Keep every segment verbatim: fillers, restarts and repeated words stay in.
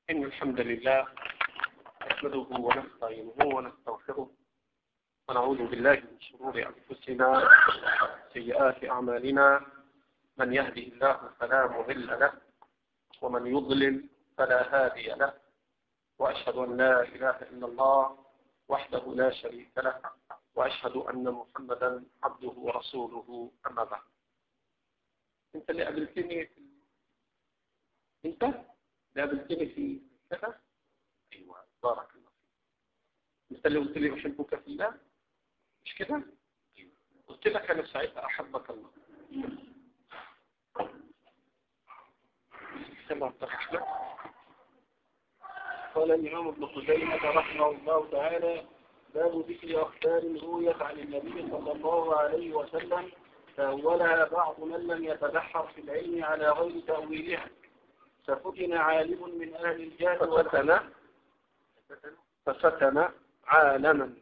إن الحمد لله نحمده ونستعينه ونستغفره ونعوذ بالله من شرور أنفسنا وسيئات أعمالنا. من يهده الله فلا مضل له ومن يضلل فلا هادي له، وأشهد أن لا إله إلا الله وحده لا شريك له، وأشهد أن محمدا عبده ورسوله. أما بعد، أنت اللي قابلتني في أنت اللي قابلتني في كذا. أيوة، بارك الله فيك. أنت اللي قلت لي أحبك في الله، مش كده؟ قلت لك أنا ساعتها أحبك الله. قال الإمام ابن خزيمة رحمه الله تعالى: باب ذكر أخبار رويت عن النبي صلى الله عليه وسلم تأولها بعض من لم يتبحر في العلم على غير تأويلها، ففتن عالم من أهل الجهل ففتن ففتن عالما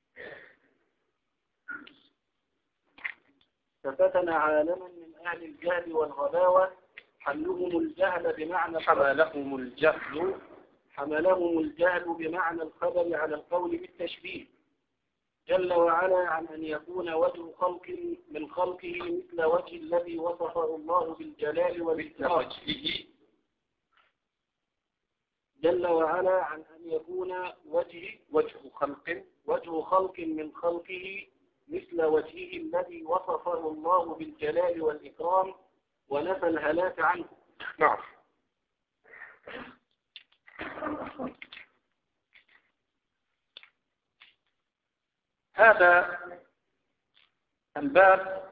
ففتن عالما من أهل الجهل والغباوة حملهم الجهل بمعنى حملهم الجهل حملهم الجهل بمعنى الخبر على القول بالتشبيه، جل وعلا عن أن يكون وجه خلق من خلقه مثل وجه الذي وصفه الله بالجلال والإكرام، جل وعلا عن أن يكون وجه وجه خلق وجه خلق من خلقه مثل وجهه الذي وصفه الله بالجلال والإكرام ونفى الهلاك عنه. نعم. هذا الباب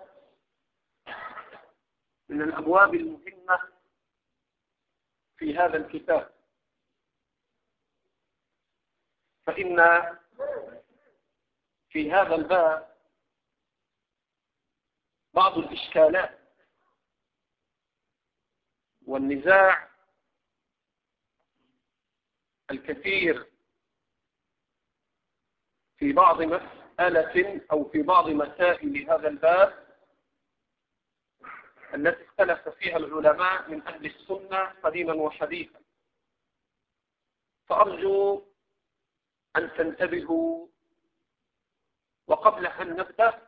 من الأبواب المهمة في هذا الكتاب، فإن في هذا الباب بعض الإشكالات والنزاع الكثير في بعض مسألة أو في بعض مسائل هذا الباب التي اختلف فيها العلماء من أهل السنة قديما وحديثا، فأرجو أن تنتبهوا. وقبل أن نبدأ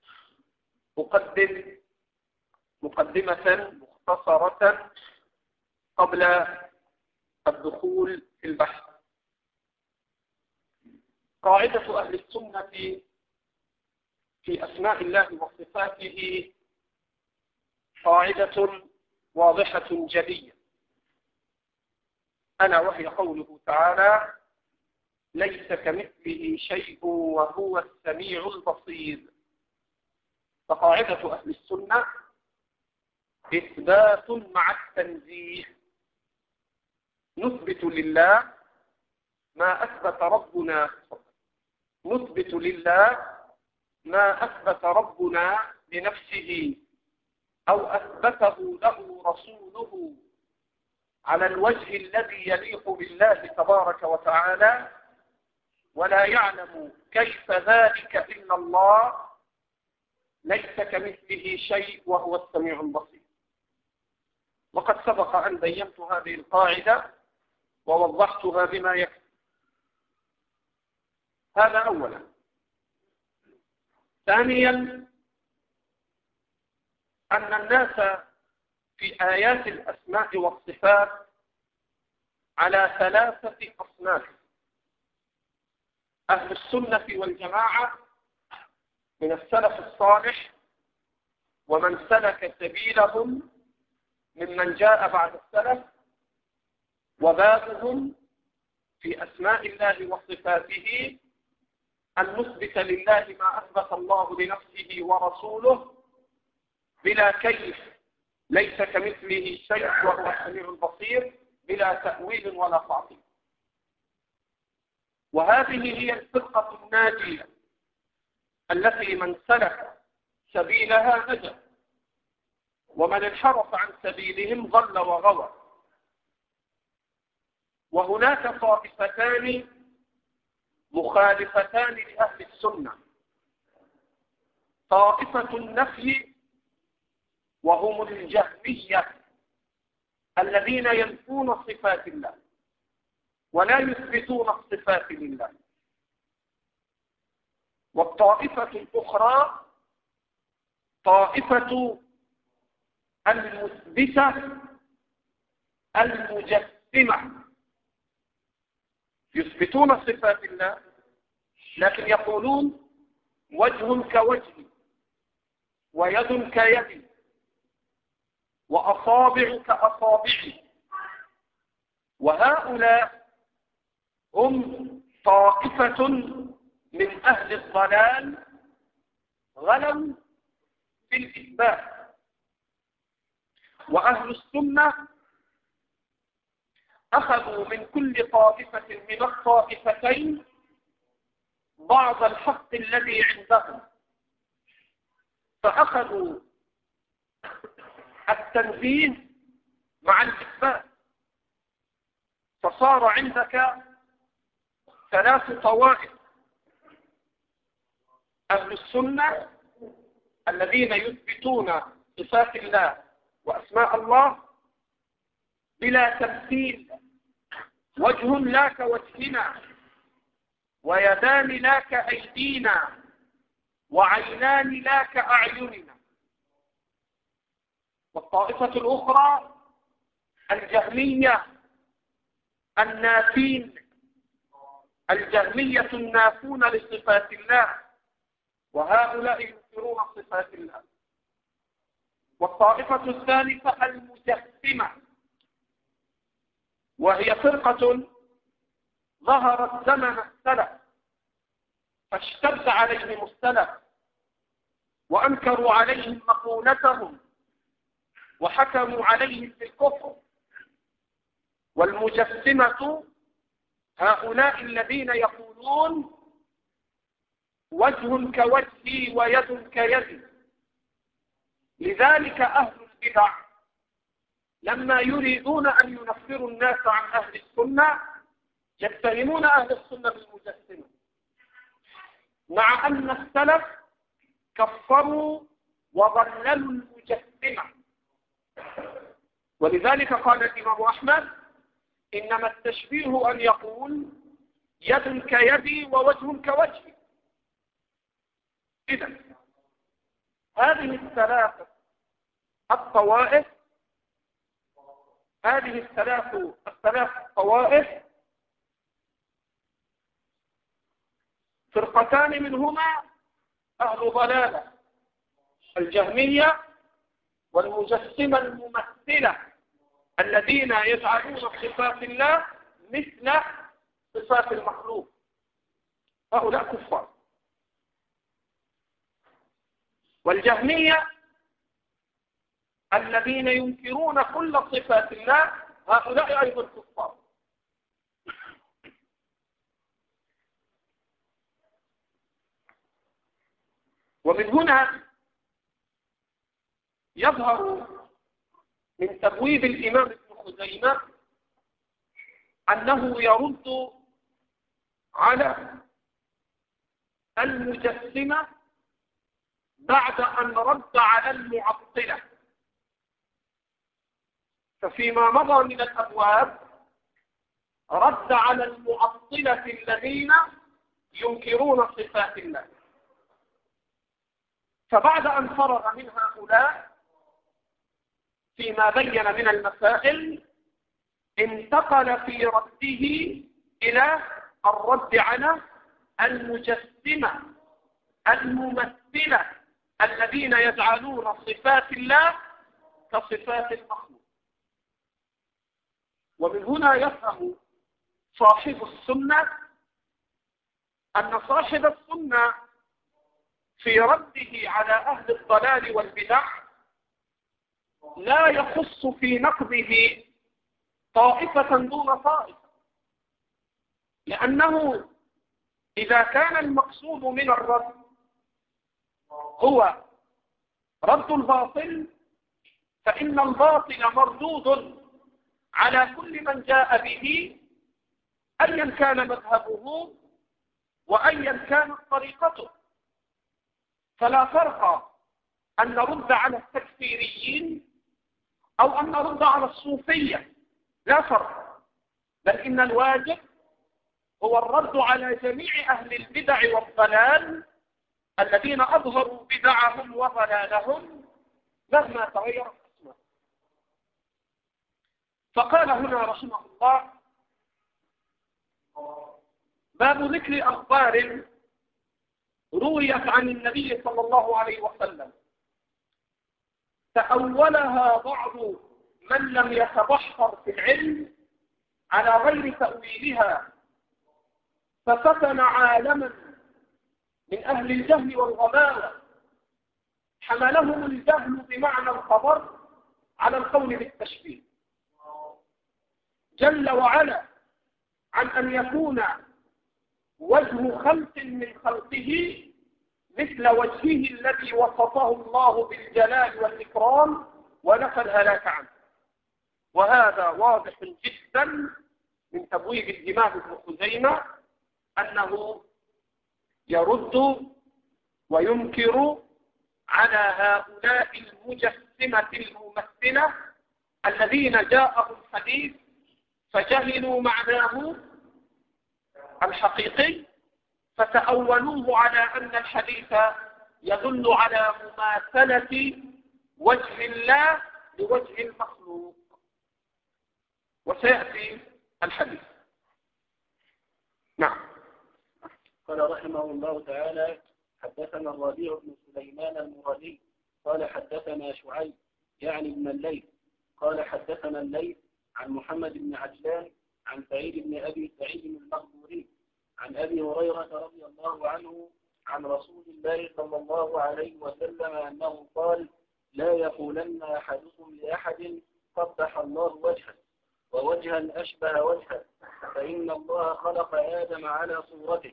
أقدم مقدمة مختصرة قبل الدخول في البحث. قاعدة أهل السنة في أسماء الله وصفاته قاعدة واضحة جلية، ألا وهي قوله تعالى: ليس كمثله شيء وهو السميع البصير. فقاعدة أهل السنة إثبات مع التنزيه، نثبت لله ما أثبت ربنا نثبت لله ما أثبت ربنا لنفسه أو أثبته له رسوله على الوجه الذي يليق بالله تبارك وتعالى، ولا يعلم كيف ذلك إلا الله. ليس كمثله شيء وهو السميع البصير. وقد سبق أن بينت هذه القاعدة ووضحتها بما يكفي. هذا أولا. ثانيا، أن الناس في آيات الأسماء والصفات على ثلاثة أصناف: أهل السنة والجماعة من السلف الصالح، ومن سلك سبيلهم ممن جاء بعد السلف، وبابهم في أسماء الله وصفاته أن نثبت لله ما أثبت الله لنفسه ورسوله بلا كيف، ليس كمثله شيء وهو السميع البصير، بلا تأويل ولا تعطيل. وهذه هي الفرقة الناجية التي من سلك سبيلها نجا، ومن انحرف عن سبيلهم ضل وغوى. وهناك طائفتان مخالفتان لأهل السنة: طائفة النفي وهم الجهمية الذين ينفون صفات الله، ولا يثبتون الصفات لله. والطائفة الأخرى طائفة المثبتة المجسمة، يثبتون صفات الله لكن يقولون وجه كوجه ويد كيد وأصابع كأصابعه. وهؤلاء هم طائفة من أهل الضلال غلوا في الإثبات. وأهل السنة أخذوا من كل طائفة من الطائفتين بعض الحق الذي عندهم، فأخذوا التنزيه مع الإثبات، فصار عندك ثلاث طوائف: أهل السنة الذين يثبتون صفات الله وأسماء الله بلا تمثيل، وجه لا كوجهنا ويدان لا كأيدينا وعينان لا كأعيننا. والطائفة الأخرى الجهمية النافين، الجهمية النافون لصفات الله، وهؤلاء ينكرون صفات الله. والطائفة الثالثة المجسمة، وهي فرقة ظهرت زمن السلف فاشتد عليهم السلف وأنكروا عليهم مقولتهم وحكموا عليهم بالكفر. والمجسمة هؤلاء الذين يقولون وجه كوجهي ويد كيدي. لذلك أهل البدع لما يريدون أن ينفروا الناس عن أهل السنة يتهمون أهل السنة بالمجسمة، مع أن السلف كفروا وضللوا المجسمة. ولذلك قال الإمام أحمد: إنما التشبيه أن يقول يد كيدي ووجه كوجهي. إذن هذه الثلاث الطوائف هذه الثلاث الثلاث طوائف فرقتان منهما أهل ضلالة: الجهمية والمجسمة الممثلة الذين يجعلون صفات الله مثل صفات المخلوق. هؤلاء كفار. والجهمية الذين ينكرون كل صفات الله هؤلاء أيضا كفار. ومن هنا يظهر من تبويب الإمام ابن خزيمة أنه يرد على المجسمة بعد أن رد على المعطلة. ففيما مضى من الأبواب رد على المعطلة الذين ينكرون صفات الله. فبعد أن فرغ من هؤلاء فيما بين من المسائل انتقل في رده إلى الرد على المجسمة الممثلة الذين يجعلون صفات الله كصفات المخلوق. ومن هنا يفهم صاحب السنة أن صاحب السنة في رده على أهل الضلال والبدع لا يخص في نقده طائفة دون طائفة، لأنه إذا كان المقصود من الرد هو رد الباطل فإن الباطل مردود على كل من جاء به أيا كان مذهبه وأيا كانت طريقته. فلا فرق أن نرد على التكفيريين أو أن نرد على الصوفية، لا فرق. بل إن الواجب هو الرد على جميع أهل البدع والضلال الذين أظهروا بدعهم وضلالهم مهما تغيرت اسمه. فقال هنا رحمه الله: باب ذكر أخبار رويت عن النبي صلى الله عليه وسلم تأولها بعض من لم يتبحر في العلم على غير تأويلها، ففتن عالما من أهل الجهل والغباوة حملهم الجهل بمعنى الخبر على القول بالتشبيه، جل وعلا عن أن يكون وجه خلق من خلقه مثل وجهه الذي وصفه الله بالجلال والإكرام ونفى الهلاك عنه. وهذا واضح جدا من تبويب الإمام ابن خزيمة أنه يرد وينكر على هؤلاء المجسمة الممثلة الذين جاءهم حديث فجهلوا معناه الحقيقي فتأولوه على أن الحديث يدل على مماثلة وجه الله لوجه المخلوق، وسيأتي الحديث. نعم. قال رحمه الله تعالى: حدثنا الربيع بن سليمان المرادي قال حدثنا شعيب يعني ابن الليث قال حدثنا الليث عن محمد بن عجلان عن سعيد بن أبي سعيد المقبوري عن أبي هريرة رضي الله عنه عن رسول الله صلى الله عليه وسلم أنه قال: لا يقولن أحدكم لأحد قبح الله وجهه ووجها أشبه وجهه، فإن الله خلق آدم على صورته.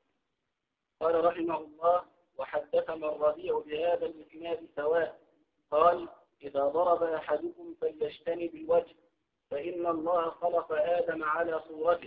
قال رحمه الله: وحدثنا الربيع بهذا الإسناد سواء قال: إذا ضرب أحدكم فليجتنب الوجه فإن الله خلق آدم على صورته.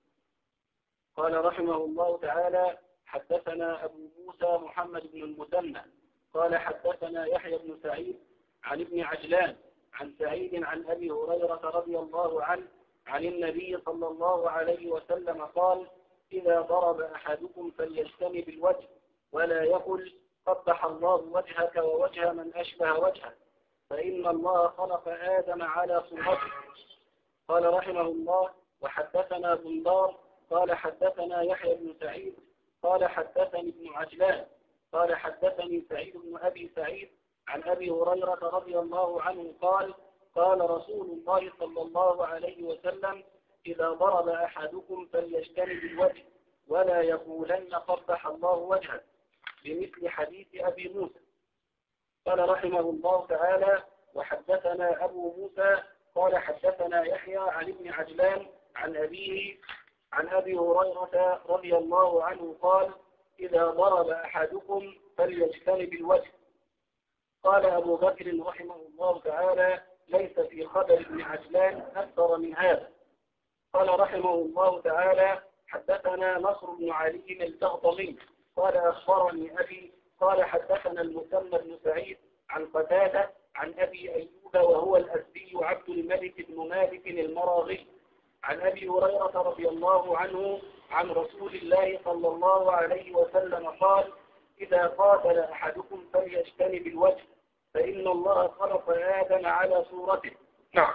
قال رحمه الله تعالى: حدثنا أبو موسى محمد بن المثنى قال حدثنا يحيى بن سعيد عن ابن عجلان عن سعيد عن أبي هريرة رضي الله عنه عن النبي صلى الله عليه وسلم قال: إذا ضرب أحدكم فليجتنب الوجه ولا يقل قبح الله وجهك ووجه من أشبه وجهه، فإن الله خلق آدم على صورته. قال رحمه الله: وحدثنا بندار قال حدثنا يحيى بن سعيد قال حدثني ابن عجلان قال حدثني سعيد بن أبي سعيد عن أبي هريرة رضي الله عنه قال: قال رسول الله صلى الله عليه وسلم: إذا ضرب أحدكم فليجتنب الوجه ولا يقولن قبح الله وجهه، بمثل حديث أبي موسى. قال رحمه الله تعالى: وحدثنا أبو موسى قال حدثنا يحيى عن ابن عجلان عن أبيه عن أبي هريرة رضي الله عنه قال: إذا ضرب أحدكم فليجتنب الوجه. قال أبو بكر رحمه الله تعالى: ليس في خبر ابن عجلان أكثر من هذا. قال رحمه الله تعالى: حدثنا نصر بن علي البغضمي قال أخبرني أبي قال حدثنا المثنى بن سعيد عن قتادة عن أبي أيوب وهو الأسدي عبد الملك بن مالك المراغي عن أبي هريرة رضي الله عنه عن رسول الله صلى الله عليه وسلم قال: إذا قاتل أحدكم فليجتنب الوجه فإن الله خلق آدم على صورته. نعم.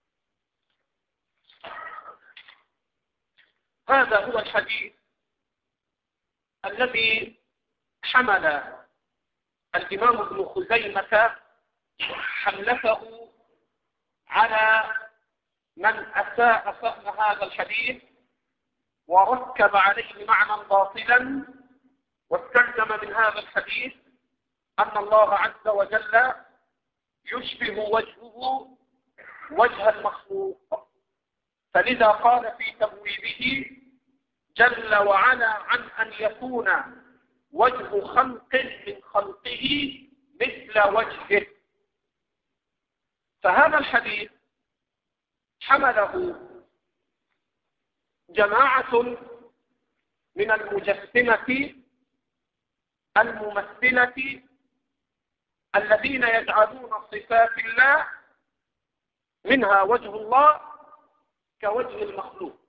هذا هو الحديث الذي حمل الإمام ابن خزيمة حملته على من أساء فهم هذا الحديث وركب عليه معنى باطلا، واستلزم من هذا الحديث أن الله عز وجل يشبه وجهه وجه المخلوق، فلذا قال في تبويبه جل وعلا عن أن يكون وجه خلق من خلقه مثل وجهه. فهذا الحديث حمله جماعة من المجسمة الممثلة الذين يجعلون صفات الله منها وجه الله كوجه المخلوق،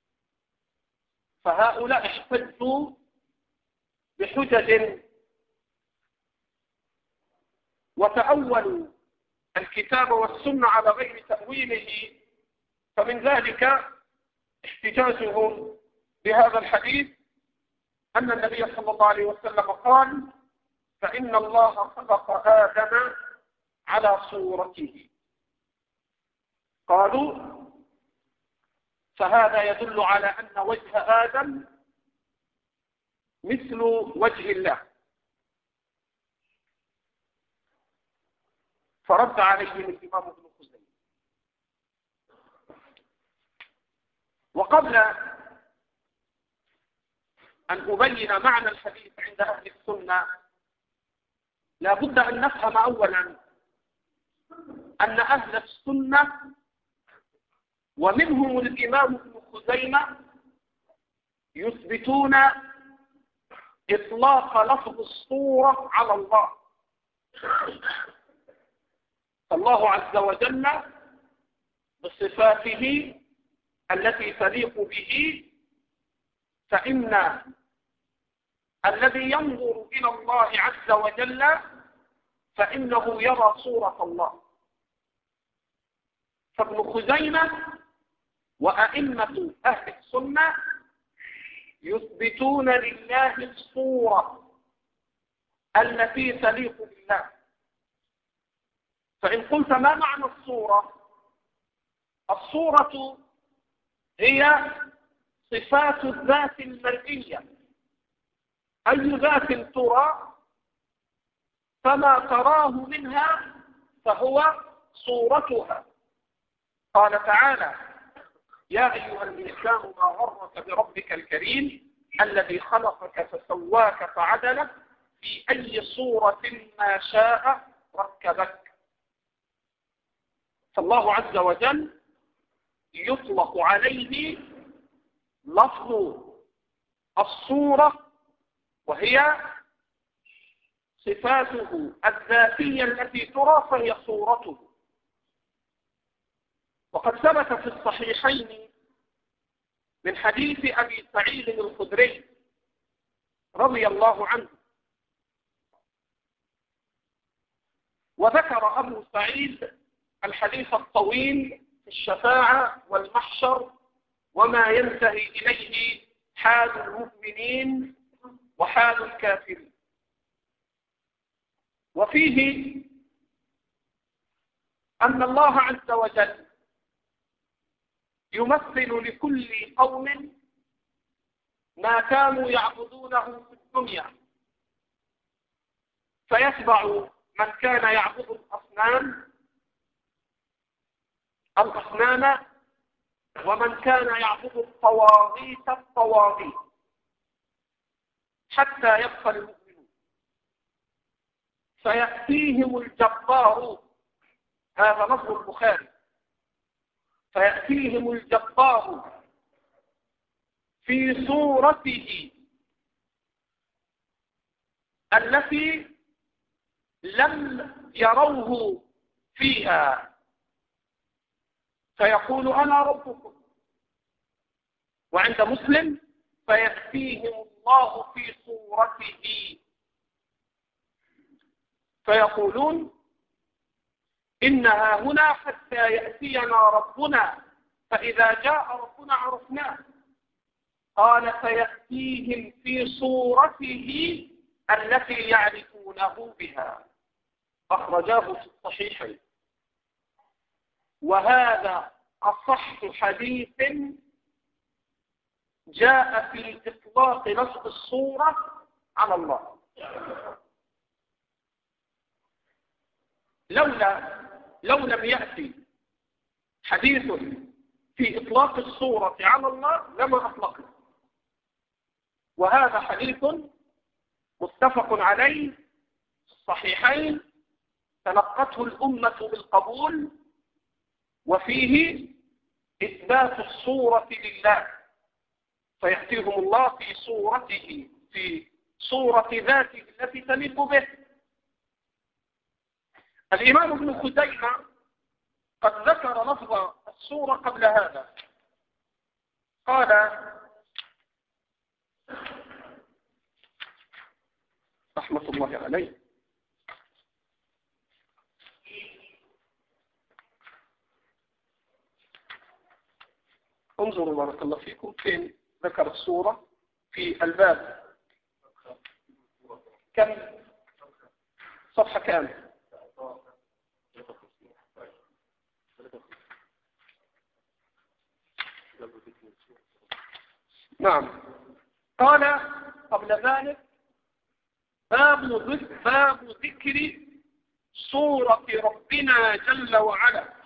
فهؤلاء احتجوا بحجج وتأولوا الكتاب والسنة على غير تأويله، فمن ذلك احتجاجهم بهذا الحديث أن النبي صلى الله عليه وسلم قال: فإن الله خلق آدم على صورته. قالوا: فهذا يدل على أن وجه آدم مثل وجه الله. فرد عليهم الإمام ابن خزيمة. وقبل أن أبين معنى الحديث عند أهل السنة، لا بد أن نفهم أولا أن أهل السنة ومنهم الإمام ابن خزيمة يثبتون إطلاق لفظ الصورة على الله. الله عز وجل بصفاته التي تليق به، فإن الذي ينظر إلى الله عز وجل فإنه يرى صورة الله. فابن خزيمة وأئمة أهل السنة يثبتون لله الصورة التي تليق بالله. فإن قلت ما معنى الصورة؟ الصورة هي صفات الذات المرئية، أي ذات ترى فما تراه منها فهو صورتها. قال تعالى: يا أيها الإنسان ما غرك بربك الكريم الذي خلقك فسواك فعدلك في أي صورة ما شاء ركبك. فالله عز وجل يطلق عليه لفظ الصورة، وهي صفاته الذاتية التي ترى فهي صورته. وقد ثبت في الصحيحين من حديث أبي سعيد الخدري رضي الله عنه، وذكر أبو سعيد الحديث الطويل في الشفاعة والمحشر وما ينتهي إليه حال المؤمنين وحال الكافرين. وفيه أن الله عز وجل يمثل لكل قوم ما كانوا يعبدونه في الدنيا، فيتبع من كان يعبد الأصنام الأصنام ومن كان يعبد الطواغيت الطواغيت حتى يبقى المؤمنون، فيأتيهم الجبار. هذا لفظ البخاري: فيأتيهم الجبار في صورته التي لم يروه فيها، فيقول أنا ربكم. وعند مسلم: فيأتيهم الله في صورته فيقولون إنها هنا حتى يأتينا ربنا، فإذا جاء ربنا عرفناه. قال: فيأتيهم في صورته التي يعرفونه بها. أخرجاه في الصحيحين. وهذا أصح حديث جاء في إطلاق لفظ الصورة على الله. لولا لو لم يأتي حديث في إطلاق الصورة على الله لما أطلقه. وهذا حديث متفق عليه الصحيحين، تلقته الأمة بالقبول، وفيه إثبات الصورة لله، فيأتيهم الله في صورته، في صورة ذاته التي تليق به. الإمام ابن خزيمة قد ذكر لفظ الصورة قبل هذا، قال رحمة الله عليه: انظروا بارك الله فيكم فين ذكر الصورة في الباب، كم صفحة كام؟ نعم. قال قبل ذلك: باب باب ذكر صورة ربنا جل وعلا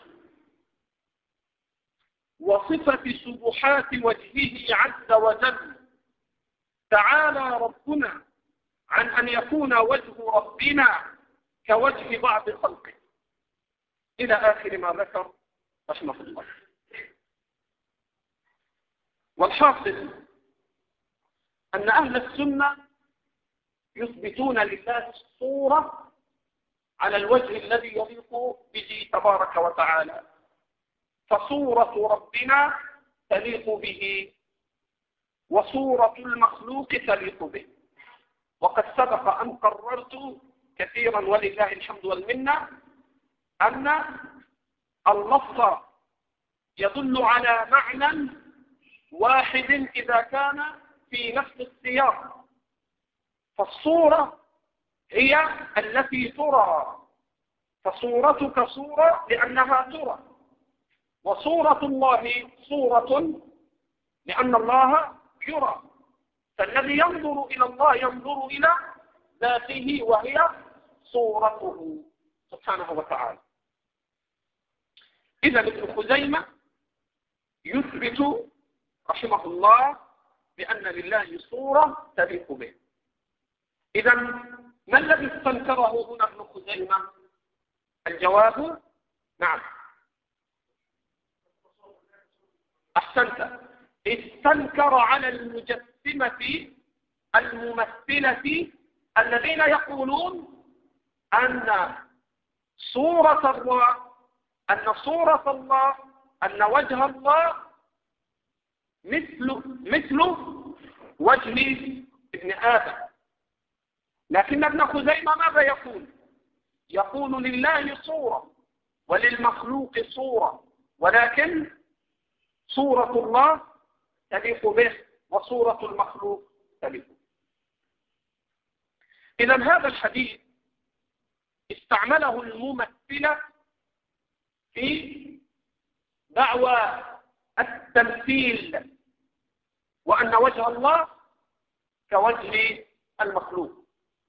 وصفة سبحات وجهه عز وجل. تعالى ربنا عن أن يكون وجه ربنا كوجه بعض خلقه، إلى آخر ما ذكر رحمه الله. والحاصل أن أهل السنة يثبتون لله الصورة على الوجه الذي يليق به تبارك وتعالى، فصورة ربنا تليق به وصورة المخلوق تليق به. وقد سبق أن قررت كثيرا ولله الحمد والمنة أن اللفظ يدل على معنى واحد إذا كان في نفس السياق، فالصورة هي التي ترى، فصورتك صورة لأنها ترى، وصورة الله صورة لأن الله يرى. فالذي ينظر إلى الله ينظر إلى ذاته وهي صورته سبحانه وتعالى. إذا ابن خزيمة يثبت رحمه الله بأن لله صورة تليق به. إذا ما الذي استنكره هنا ابن خزيمة؟ الجواب نعم، أحسنت. استنكر على المجسمة الممثلة الذين يقولون أن صورة الله أن صورة الله أن وجه الله مثل مثل وجه ابن آدم. لكن ابن خزيمة ماذا يقول؟ يقول لله صورة وللمخلوق صورة، ولكن صورة الله تليق به وصورة المخلوق تليق به. إذا هذا الحديث استعمله الممثلة في دعوى التمثيل، وأن وجه الله كوجه المخلوق،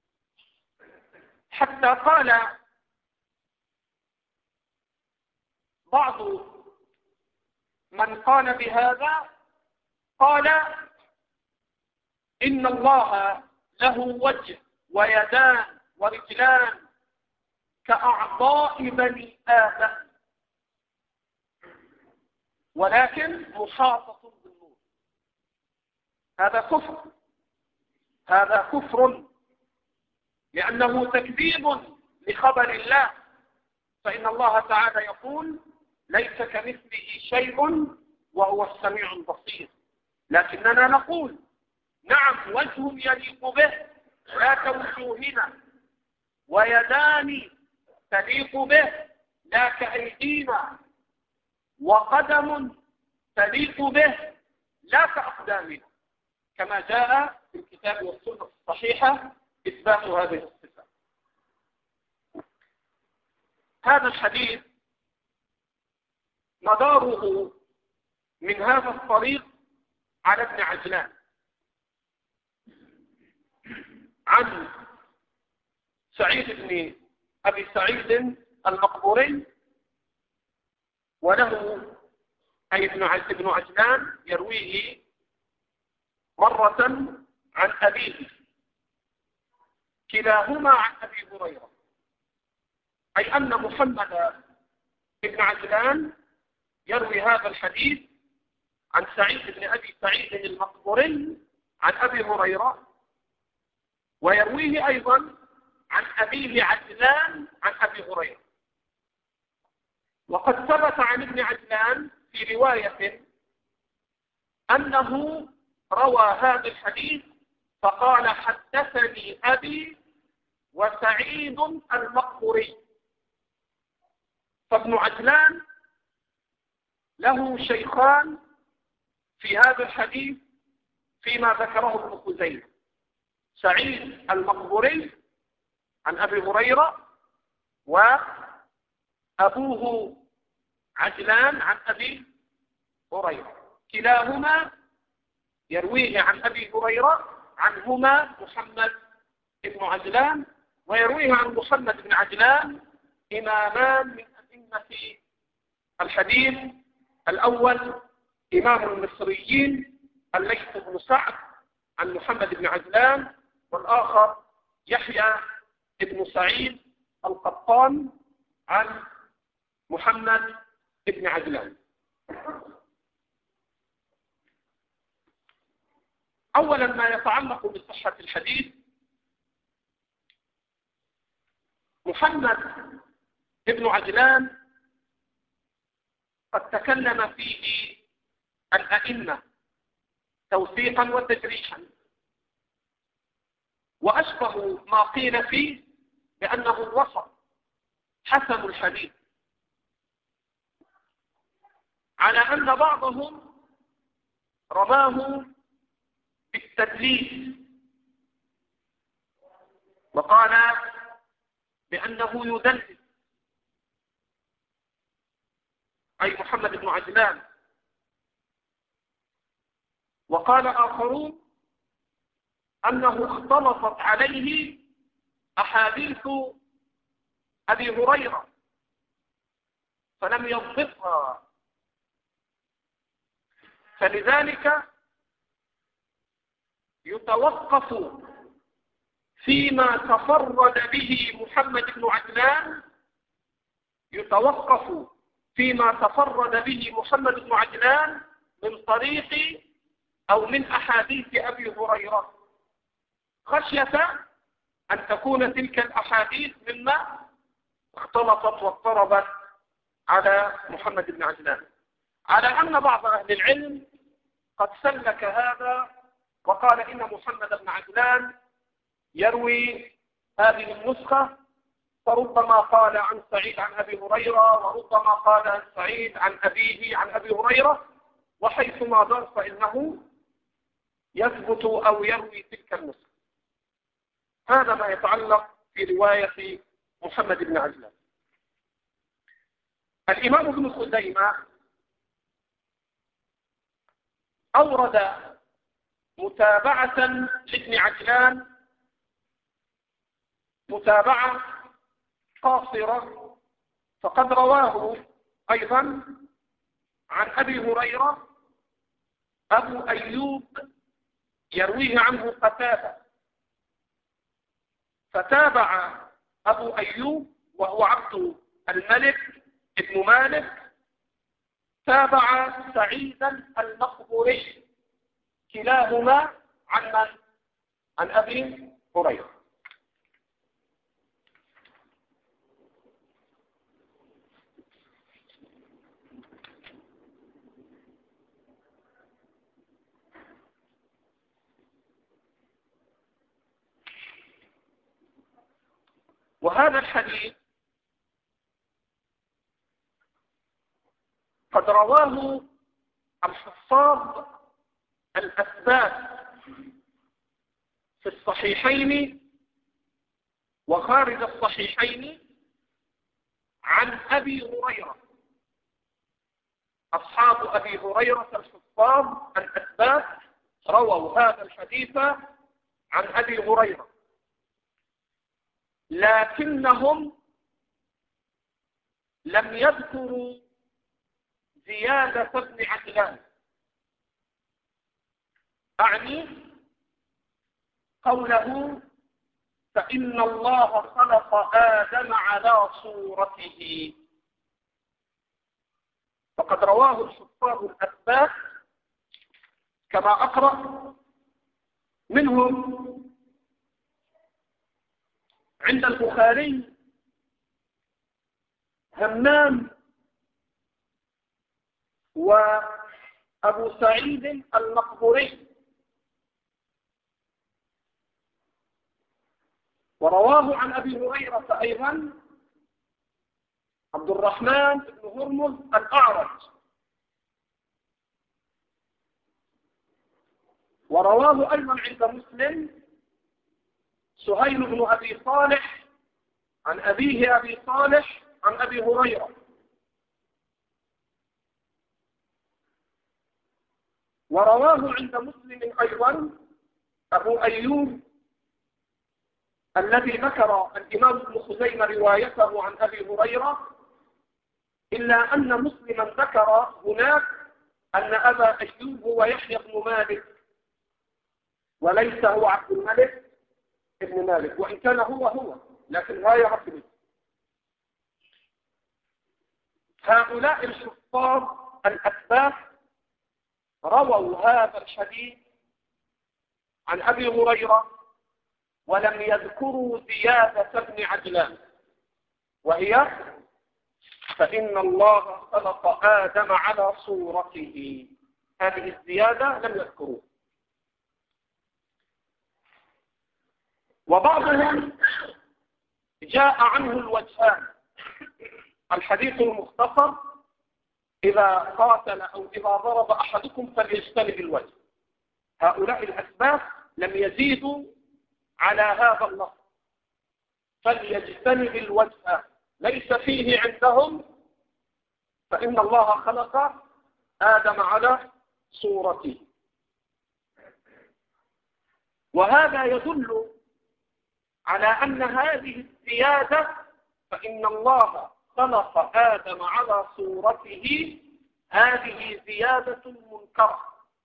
حتى قال بعض من قال بهذا قال إن الله له وجه ويدان ورجلان كأعضاء بني آدم، ولكن محاطة بالنور. هذا كفر، هذا كفر، لأنه تكذيب لخبر الله. فإن الله تعالى يقول ليس كمثله شيء وهو السميع البصير. لكننا نقول نعم وجه يليق به لا كوجوهنا، ويدان تليق به لا كأيدينا، وقدم تليق به لا كأقدامنا، كما جاء في الكتاب والسنة الصحيحة إثبات هذه الصفة. هذا الحديث مداره من هذا الطريق على ابن عجلان عن سعيد بن أبي سعيد المقبوري، وله أي ابن عجلان يرويه مرة عن أبيه، كلاهما عن أبي هريرة، أي أن محمد بن عجلان يروي هذا الحديث عن سعيد بن أبي سعيد المقبوري عن أبي هريرة، ويرويه أيضا عن أبيه عجلان عن أبي هريرة. وقد ثبت عن ابن عجلان في رواية أنه روى هذا الحديث فقال حدثني أبي وسعيد المقبوري. فابن عجلان له شيخان في هذا الحديث فيما ذكره ابن خزيمة: سعيد المقبوري عن أبي هريرة، وأبوه عجلان عن أبي هريرة، كلاهما يرويه عن أبي هريرة، عنهما محمد بن عجلان، ويرويه عن محمد بن عجلان إمامان من أئمة الحديث: الأول إمام المصريين الليث بن سعد عن محمد بن عجلان، والآخر يحيى بن سعيد القطان عن محمد بن عجلان. أولا ما يتعلق بصحة الحديث: محمد بن عجلان قد تكلم فيه الأئمة توثيقا وتجريحا، وأشبه ما قيل فيه بأنه الوسط حسن الحديث، على أن بعضهم رماه بالتدليس وقال بأنه يدلس، أي محمد بن عجلان. وقال آخرون أنه اختلطت عليه أحاديث أبي هريرة فلم يضبطها، فلذلك يتوقف فيما تفرد به محمد بن عجلان يتوقف فيما تفرد به محمد بن عجلان من طريق أو من أحاديث أبي هريرة، خشية أن تكون تلك الأحاديث مما اختلطت واضطربت على محمد بن عجلان، على أن بعض أهل العلم قد سلك هذا وقال إن محمد بن عجلان يروي هذه النسخة، فربما قال عن سعيد عن أبي هريرة، وربما قال عن سعيد عن أبيه عن أبي هريرة، وحيثما دار فإنه يثبت أو يروي تلك النسخة. هذا ما يتعلق في رواية محمد بن عجلان. الإمام ابن خزيمة أورد متابعة لابن عجلان، متابعة قاصرة، فقد رواه أيضا عن أبي هريرة أبو أيوب يرويه عنه قتادة، فتابع أبو أيوب وهو عبد الملك ابن مالك، تابع سعيدا المقبوري، كلاهما عن من؟ عن أبي هريرة. وهذا الحديث قد رواه الحفاظ الأثبات في الصحيحين وخارج الصحيحين عن أبي هريرة. أصحاب أبي هريرة الحفاظ الأثبات رووا هذا الحديث عن أبي هريرة، لكنهم لم يذكروا زيادة ابن عجلان، أعني قوله فإن الله خلق آدم على صورته، فقد رواه الحفاظ الأثبات كما أقرأ، منهم عند البخاري همام أبو سعيد المقبوري، ورواه عن أبي هريرة أيضا عبد الرحمن بن هرمز الأعرج، ورواه أيضا عند مسلم سهيل بن أبي صالح عن أبيه أبي صالح عن أبي هريرة. ورواه عند مسلم أيضا أبو أيوب الذي ذكر الإمام ابن خزيمة روايته عن أبي هريرة، إلا أن مسلما ذكر هناك أن أبا أيوب هو يحيى بن مالك وليس هو عبد الملك ابن مالك، وإن كان هو هو لكن لا يعرف. هؤلاء الحفاظ الأثبات رووا هذا الحديث عن أبي هريرة ولم يذكروا زيادة ابن عجلان، وهي فإن الله خلق آدم على صورته. هذه الزيادة لم يذكروه. وبعضهم جاء عنه الوجهان. الحديث المختصر إذا قاتل أو إذا ضرب أحدكم فليجتنب الوجه. هؤلاء الأسباب لم يزيدوا على هذا النص، فليجتنب الوجه، ليس فيه عندهم فإن الله خلق آدم على صورته. وهذا يدل على أن هذه الزيادة فإن الله خلق آدم على صورته هذه زيادة منكرة،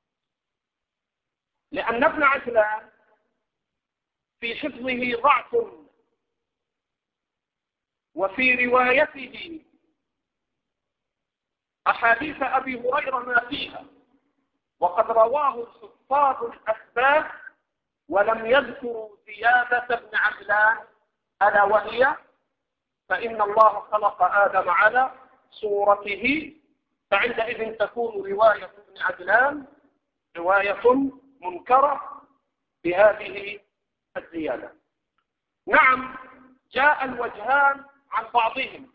لأن ابن عجلان في حفظه ضعف، وفي روايته أحاديث أبي هريرة ما فيها، وقد رواه الحفاظ الأثبات ولم يذكروا زيادة ابن عجلان، ألا وهي فإن الله خلق آدم على صورته. فعندئذ تكون رواية ابن عجلان رواية منكرة بهذه الزيادة. نعم، جاء الوجهان عن بعضهم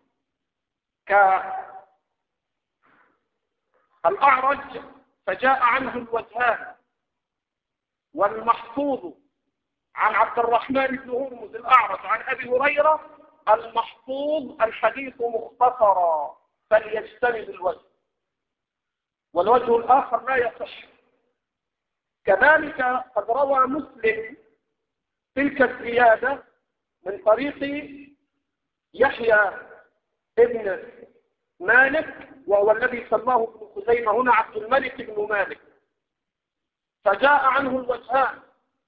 كالأعرج فجاء عنه الوجهان، والمحفوظ عن عبد الرحمن بن هرمز الأعرج عن أبي هريرة المحفوظ الحديث مختصرا فليجتنب الوجه، والوجه الآخر لا يصح. كذلك قد روى مسلم تلك الزيادة من طريق يحيى ابن مالك، وهو الذي سماه ابن خزيمة هنا عبد الملك بن مالك، فجاء عنه الوجهان.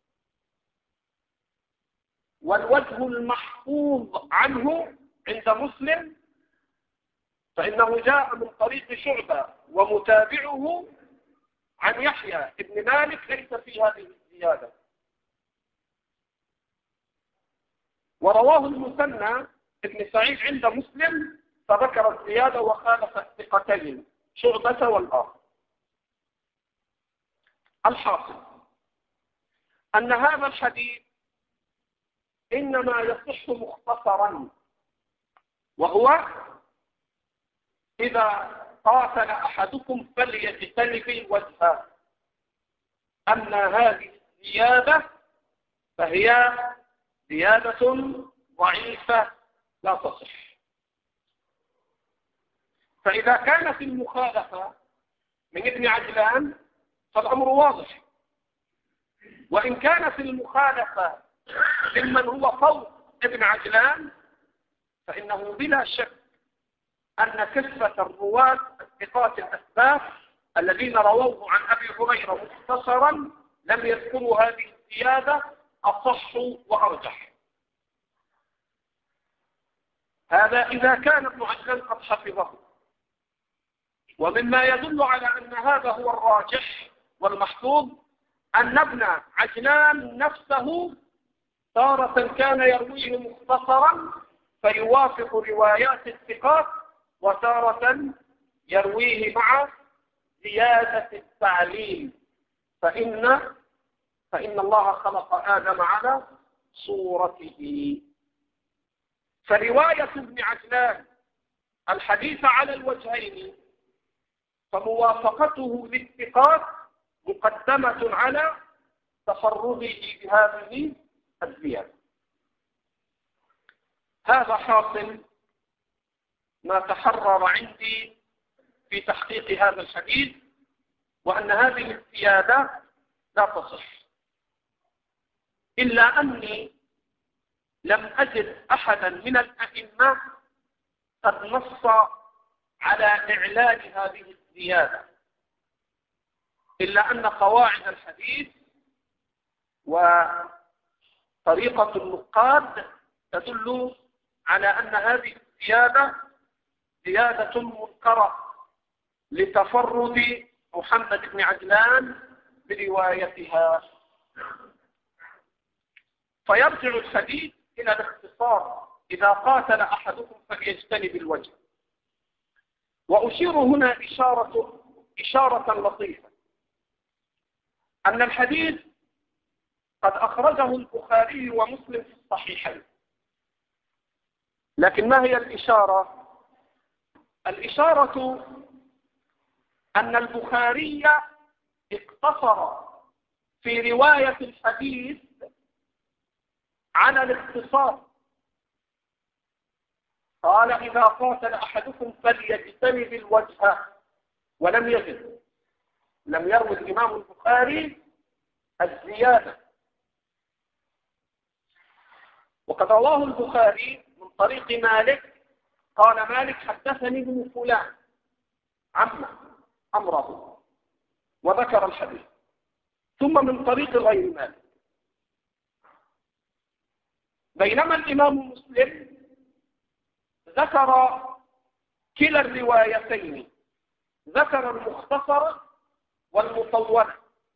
والوجه المحفوظ عنه عند مسلم فإنه جاء من طريق شعبة ومتابعه عن يحيى ابن مالك، ليس في هذه الزيادة. ورواه المثنى ابن سعيد عند مسلم فذكر الزيادة وخالف الثقتين شعبة والآخر. الحاصل أن هذا الحديث إنما يصح مختصرا، وهو إذا قاتل أحدكم فليجتنب الوجه. أما هذه الزيادة فهي زيادة ضعيفة لا تصح. فإذا كانت المخالفة من ابن عجلان فالأمر واضح، وإن كانت المخالفة ممن هو فوق ابن عجلان فإنه بلا شك أن كثرة الرواة الثقات الأثبات الذين رووه عن أبي هريرة مختصرا لم يذكروا هذه الزيادة أصح وأرجح. هذا إذا كان ابن عجلان قد حفظه. ومما يدل على أن هذا هو الراجح والمحفوظ أن ابن عجلان نفسه تارة كان يرويه مختصرا فيوافق روايات الثقات، وتارة يرويه مع زيادة التعليل، فإن فإن الله خلق آدم على صورته. فرواية ابن عجلان الحديث على الوجهين فموافقته للثقات مقدمة على تفرده بهذه الزيادة. هذا حاصل ما تحرر عندي في تحقيق هذا الحديث، وأن هذه الزيادة لا تصح، إلا أني لم أجد أحدا من الأئمة قد نص على إعلان هذه الزيادة، إلا أن قواعد الحديث وطريقة النقاد تدل على أن هذه الزيادة زيادة منكرة لتفرد محمد بن عجلان بروايتها. فيرجع الحديث إلى الاختصار: إذا قاتل أحدكم فليجتنب الوجه. وأشير هنا إشارة إشارة لطيفة، أن الحديث قد أخرجه البخاري ومسلم في الصحيحين، لكن ما هي الإشارة؟ الإشارة أن البخاري اقتصر في رواية الحديث على الاختصار، قال إذا قاتل أحدكم فليجتنب الوجه، ولم يزد، لم يروي الإمام البخاري الزيادة. وقد رواه البخاري من طريق مالك، قال مالك حدثني ابن فلان عمه أمره، وذكر الحديث، ثم من طريق غير مالك. بينما الإمام مسلم ذكر كلا الروايتين، ذكر المختصر والمطولة،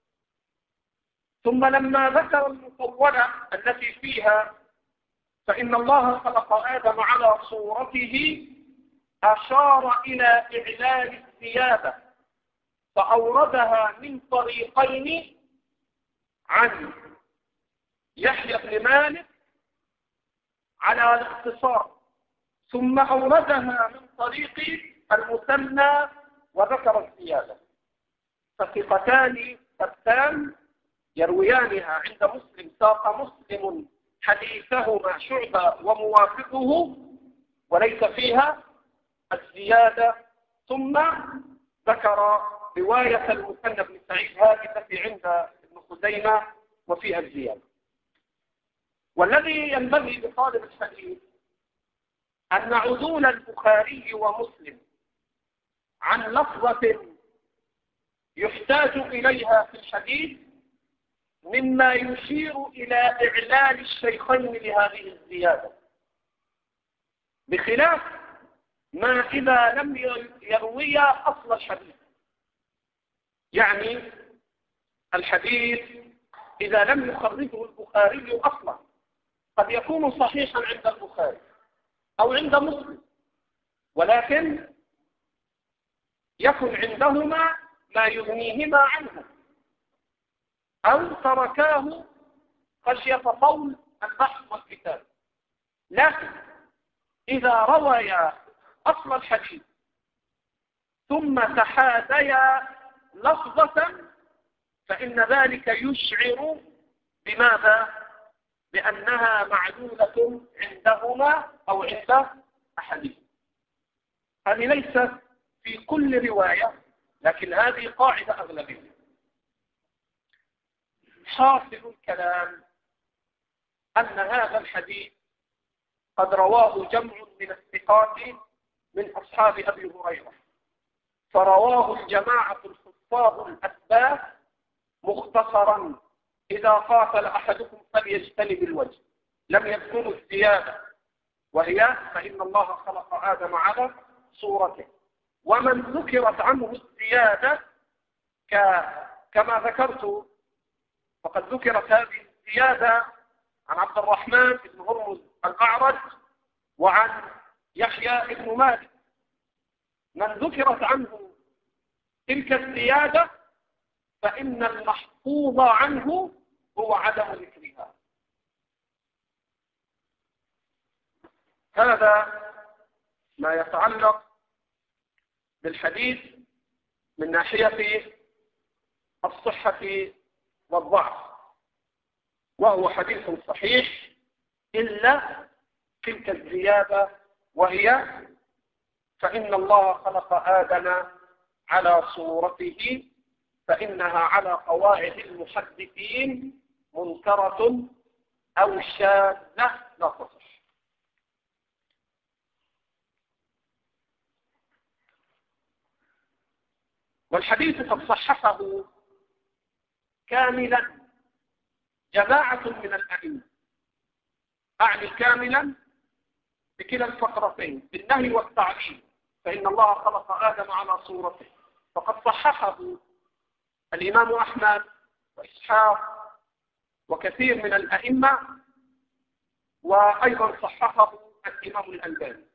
ثم لما ذكر المطولة التي فيها فإن الله خلق آدم على صورته أشار إلى إعلان الزيادة، فأوردها من طريقين عن يحيى بن مالك على الاختصار، ثم أوردها من طريق المثنى وذكر الزيادة. فثقتان ثبتان يرويانها عند مسلم، ساق مسلم حديثهما شعبة وموافقه وليس فيها الزيادة، ثم ذكر رواية المثنى بن سعيد هذه التي عند ابن خزيمة وفيها الزيادة. والذي ينبغي لطالب الحديث أن عدول البخاري ومسلم عن لفظة يحتاج إليها في الحديث مما يشير إلى إعلان الشيخين لهذه الزيادة، بخلاف ما إذا لم يرويا أصل الحديث. يعني الحديث إذا لم يخرجه البخاري أصلا قد يكون صحيحا عند البخاري أو عند مسلم، ولكن يكن عندهما ما يغنيهما عنه، أو تركاه خشية طول البحث والكتاب. لكن إذا رويا أصل الحديث ثم تحاديا لفظة فإن ذلك يشعر بماذا؟ بأنها معلولة عندهما أو عند أحدهم. هذه ليست في كل رواية، لكن هذه قاعدة أغلبية. حاصل الكلام أن هذا الحديث قد رواه جمع من الثقات من أصحاب أبي هريرة، فرواه الجماعة الحفاظ الأثبات مختصرا: إذا قاتل أحدكم فليجتنب الوجه، لم يذكروا الزيادة، وهي فإن الله خلق آدم على صورته. ومن ذكرت عنه الزيادة كما ذكرت، فقد ذكرت هذه الزيادة عن عبد الرحمن بن هرمز الأعرج وعن يحيى بن مالك. من ذكرت عنه تلك الزيادة فإن المحفوظ عنه هو عدم ذكرها. هذا ما يتعلق بالحديث من ناحية الصحة والضعف، وهو حديث صحيح إلا تلك الزيادة، وهي فإن الله خلق آدم على صورته، فإنها على قواعد المحدثين منكرة أو شاذة لا تصح. والحديث قد صححه كاملا جماعة من الأئمة، أعني كاملا بكلا الفقرتين، بالنهي والتعليم، فإن الله خلق آدم على صورته، فقد صححه الإمام أحمد وإسحاق وكثير من الأئمة، وأيضا صححه الإمام الألباني.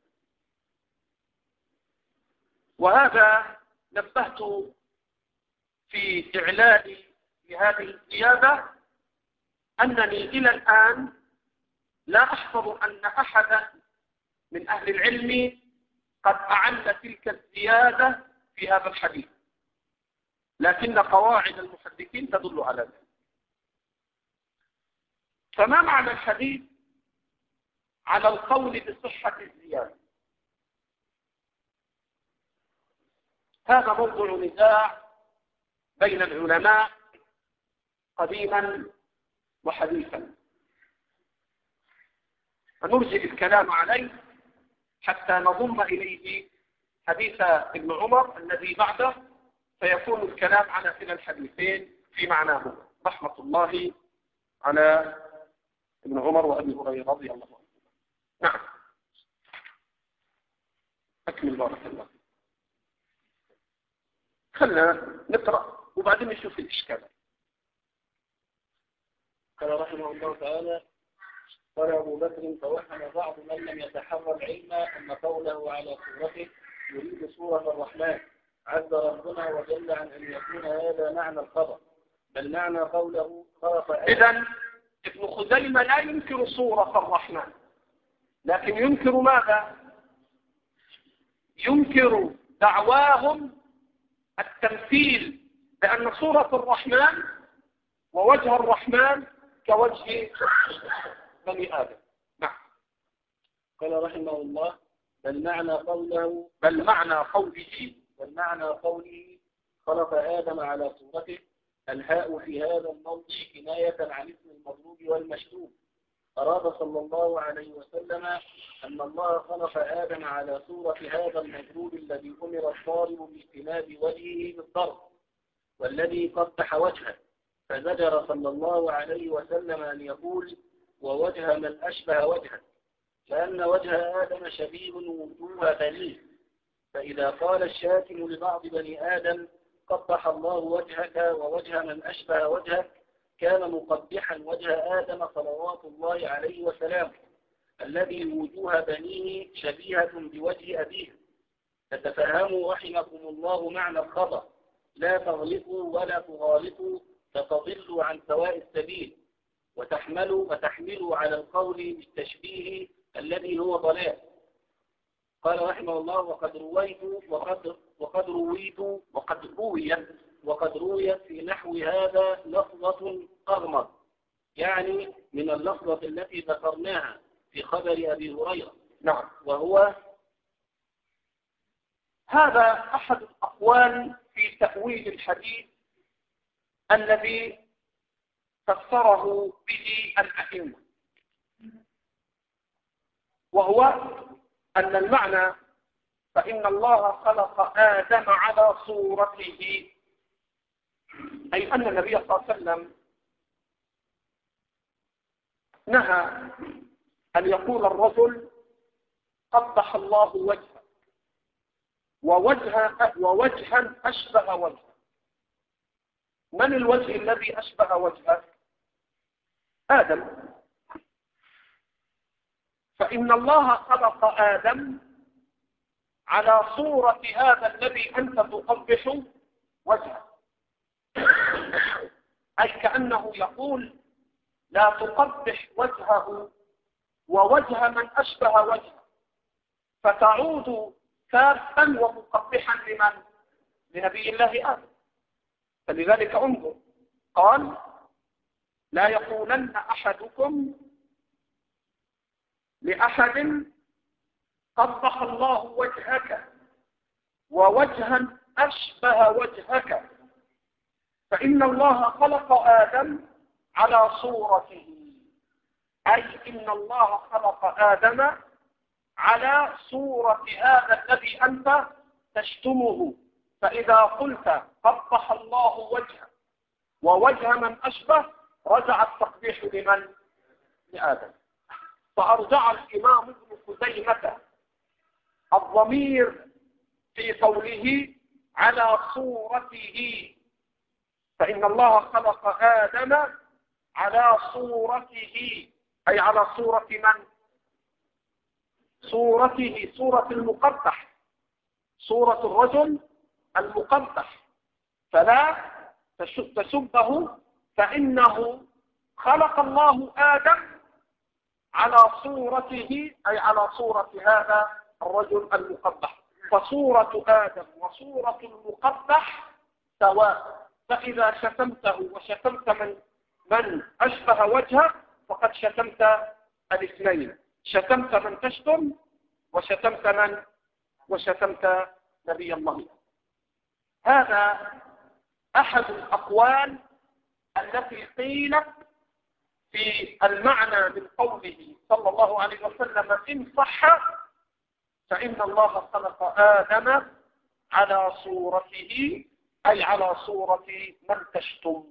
وهذا نبهت في إعلاني لهذه الزيادة أنني إلى الآن لا أحفظ أن أحدا من أهل العلم قد أعل تلك الزيادة في هذا الحديث، لكن قواعد المحدثين تدل على ذلك. فما معنى الحديث على القول بصحة الزيادة؟ هذا موضوع نزاع بين العلماء قديما وحديثا، فنرجئ الكلام عليه حتى نضم إليه حديث ابن عمر الذي بعده، فيكون الكلام على كلا الحديثين في معناه، رحمة الله على ابن عمر وأبي هريرة رضي الله عنه. نعم، أكمل بارك الله. خلنا نقرأ وبعدين نشوف الإشكال. قال رحمه الله تعالى: قال أبو بكر: توهم بعض من لم يتحرى العلم أن قوله على صورته يريد صورة الرحمن عز ربنا وجل عن أن يكون هذا معنى الخبر، بل معنى قوله خلق آدم. إذن ابن خزيمة لا ينكر صورة الرحمن، لكن ينكر ماذا؟ ينكر دعواهم التمثيل بأن صورة الرحمن ووجه الرحمن كوجه بني آدم. نعم. قال رحمه الله: بل معنى قوله بل معنى قوله بل معنى قوله خلق آدم على صورته، الهاء في هذا الموضع كناية عن اسم المضروب والمشتوم. أراد صلى الله عليه وسلم أن الله خلق آدم على صورة هذا المضروب الذي أمر الضارب باجتناب وجهه بالضرب، والذي قبح وجهه، فزجر صلى الله عليه وسلم أن يقول: ووجه من أشبه وجهه، لأن وجه آدم شبيه وجوه بنيه. فإذا قال الشاتم لبعض بني آدم: قبح الله وجهك ووجه من أشبه وجهك، كان مقبحا وجه آدم صلوات الله عليه وسلامه، الذي وجوه بنيه شبيهة بوجه أبيه. فتفهموا رحمكم الله معنى الخبر، لا تغلطوا ولا تغالطوا فتضلوا عن سواء السبيل، وتحملوا وتحملوا على القول بالتشبيه الذي هو ضلال. قال رحمه الله: وقد رويت وقد وقد رويت وقد رويت وقد رويت في نحو هذا لفظة أغمض، يعني من اللفظة التي ذكرناها في خبر أبي هريرة. نعم. وهو هذا أحد الأقوال في تأويل الحديث الذي فسره به الأئمة، وهو أن المعنى فإن الله خلق آدم على صورته، أي أن النبي صلى الله عليه وسلم نهى أن يقول الرجل قبح الله وجهه ووجه ووجها أشبه وجهه. من الوجه الذي أشبه وجهه؟ آدم. فإن الله خلق آدم على صورة هذا الذي أنت تقبحه وجهه، أي كأنه يقول لا تقبح وجهه ووجه من أشبه وجهه، فتعود كارثا ومقبحا لمن؟ لنبي الله آدم. فلذلك انظر، قال لا يقولن أحدكم لأحد قبح الله وجهك ووجها أشبه وجهك، فإن الله خلق آدم على صورته، أي إن الله خلق آدم على صورة هذا الذي أنت تشتمه. فإذا قلت قبح الله وجهه ووجه من أشبه، رجع التقبيح لمن؟ لآدم. فأرجع الإمام ابن خزيمة الضمير في قوله على صورته، فإن الله خلق آدم على صورته، أي على صورة من؟ صورته، صورة المقبح، صورة الرجل المقبح، فلا تسبه، فإنه خلق الله آدم على صورته، أي على صورة هذا الرجل المقبح، فصورة آدم وصورة المقبح سواء. فإذا شتمته وشتمت من من أشبه وجهه فقد شتمت الاثنين، شتمت من تشتم وشتمت من وشتمت نبي الله. هذا أحد الأقوال التي قيلت في المعنى من قوله صلى الله عليه وسلم إن صح فإن الله خلق آدم على صورته، أي على صورة من تشتم.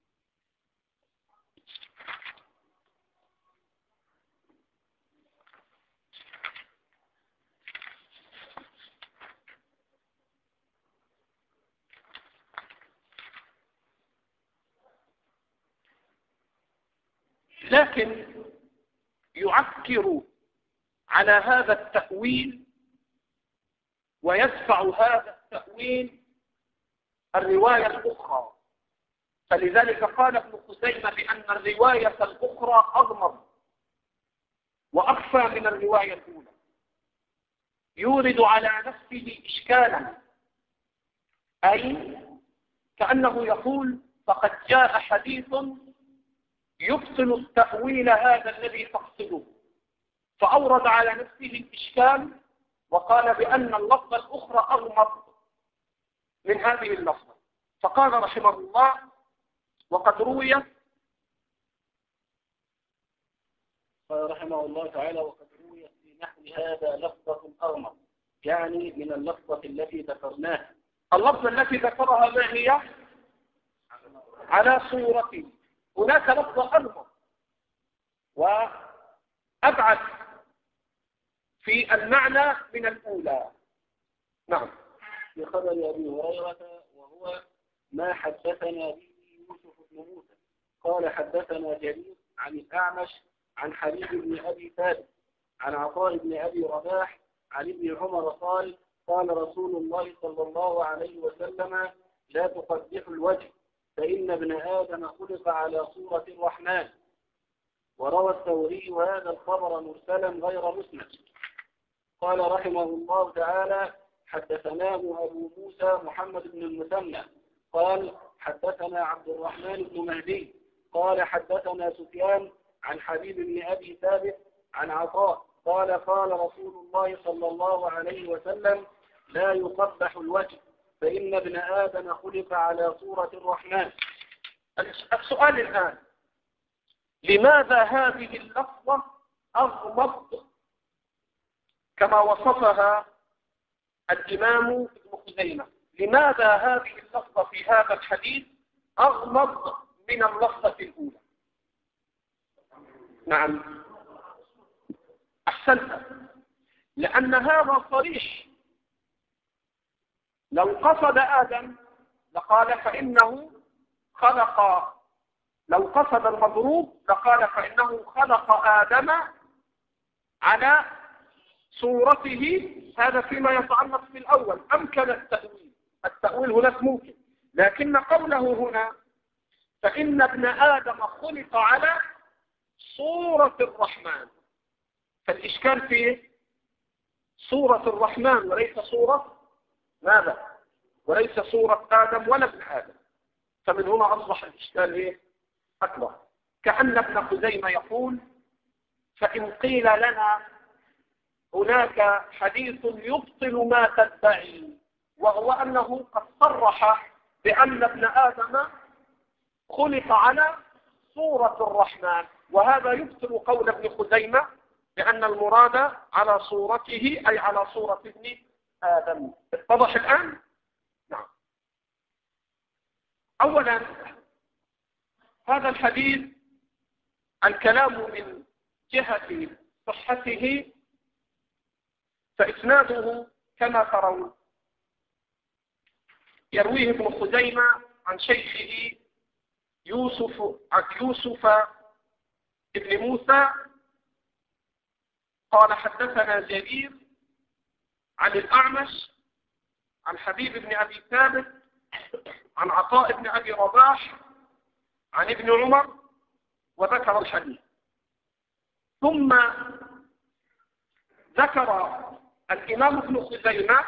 لكن يعكر على هذا التأويل ويدفع هذا التأويل الرواية الأخرى، فلذلك قال ابن خزيمة بأن الرواية الأخرى أغمض وأخفى من الرواية الأولى، يورد على نفسه إشكالا، أي كأنه يقول فقد جاء حديث يبطل التأويل هذا الذي تقصده، فأورد على نفسه الإشكال وقال بأن اللفظة الأخرى أغمض من هذه اللفظة. فقال رحمه الله وقد روي، قال رحمه الله تعالى وقد روي في نحو هذا لفظة أغمض، يعني من اللفظة التي ذكرناها. اللفظة التي ذكرها ما هي؟ على صورته. هناك لفظة أغمض وأبعد في المعنى من الأولى. نعم. في خبر أبي هريرة وهو ما حدثنا به يوسف بن موسى قال حدثنا جرير عن الأعمش عن حبيب بن أبي ثابت عن عطاء بن أبي رباح عن ابن عمر قال قال رسول الله صلى الله عليه وسلم لا تقبحوا الوجه فإن ابن آدم خلق على صورة الرحمن. وروى الثوري هذا الخبر مرسلا غير مسند. قال رحمه الله تعالى حدثناه أبو موسى محمد بن المثنى قال حدثنا عبد الرحمن بن مهدي قال حدثنا سفيان عن حبيب بن أبي ثابت عن عطاء قال قال رسول الله صلى الله عليه وسلم لا يقبح الوجه فإن ابن آدم خلق على صورة الرحمن. السؤال الآن، لماذا هذه اللفظة أغمض كما وصفها الإمام ابن خزيمة؟ لماذا هذه اللفظة في هذا الحديث أغمض من اللفظة الأولى؟ نعم أحسنت، لأن هذا صريح. لو قصد آدم لقال فإنه خلق، لو قصد المضروب لقال فإنه خلق آدم على صورته. هذا فيما يتعلق بالأول أمكن التأويل، التأويل هناك ممكن، لكن قوله هنا فإن ابن آدم خلق على صورة الرحمن، فالإشكال فيه صورة الرحمن وليس صورة ماذا؟ وليس صورة آدم ولا ابن آدم. فمن هنا أصبح الإشكال إيه؟ أكبر. كأن ابن خزيمة يقول فإن قيل لنا هناك حديث يبطل ما تدعي، وهو أنه قد صرح بأن ابن آدم خلق على صورة الرحمن، وهذا يبطل قول ابن خزيمة بأن المراد على صورته أي على صورة ابن آدم. اتضح الآن؟ نعم. أولا هذا الحديث الكلام من جهة صحته فإسناده كما ترون يرويه ابن خزيمة عن شيخه يوسف عن يوسف ابن موسى قال حدثنا جرير عن الأعمش عن حبيب بن أبي ثابت عن عطاء بن أبي رباح عن ابن عمر وذكر الحديث. ثم ذكر الإمام ابن خزيمة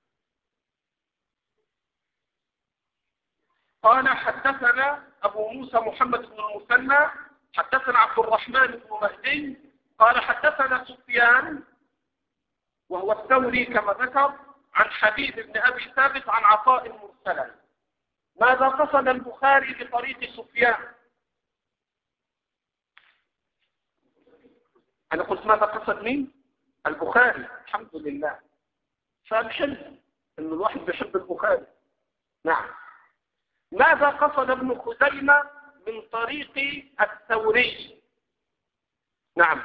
قال حدثنا أبو موسى محمد بن المثنى حدثنا عبد الرحمن بن مهدي قال حدثنا سفيان وهو الثوري كما ذكر عن حبيب بن أبي ثابت عن عطاء مرسلا. ماذا قصد البخاري بطريق سفيان؟ أنا قلت ماذا قصد مين؟ البخاري. الحمد لله. فالحلم أن الواحد بيحب البخاري. نعم. ماذا قصد ابن خزيمة من طريق الثوري؟ نعم.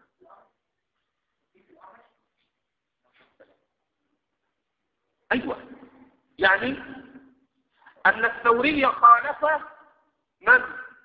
أيوة، يعني أن الثوري خالف من؟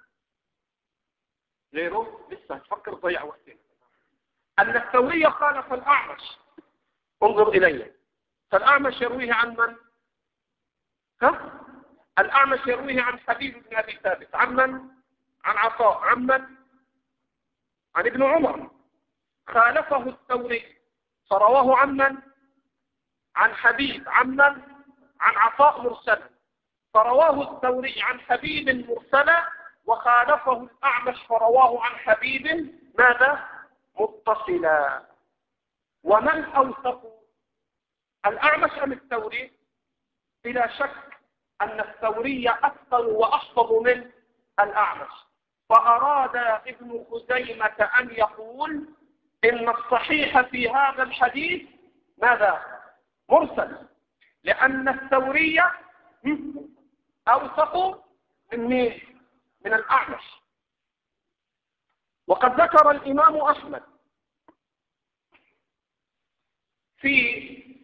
غيره لسه تفكر ضيع وقتين. أن الثوري خالف الأعمش. انظر إلي. فالأعمش يرويه عن من؟ ها؟ الأعمش يرويه عن حبيب بن أبي ثابت عن من؟ عن عطاء عن من؟ عن ابن عمر. خالفه الثوري فرواه عن من؟ عن حبيب عن من؟ عن عطاء مرسلا. فرواه الثوري عن حبيب مرسلا وخالفه الأعمش فرواه عن حبيب ماذا؟ متصلا. ومن أوثق الأعمش أم الثوري؟ بلا شك أن الثوري أكثر وأحفظ من الأعمش. فأراد ابن خزيمة أن يقول إن الصحيح في هذا الحديث ماذا؟ مرسل، لأن الثوري أوثق من مين؟ من الأعمش. وقد ذكر الإمام أحمد في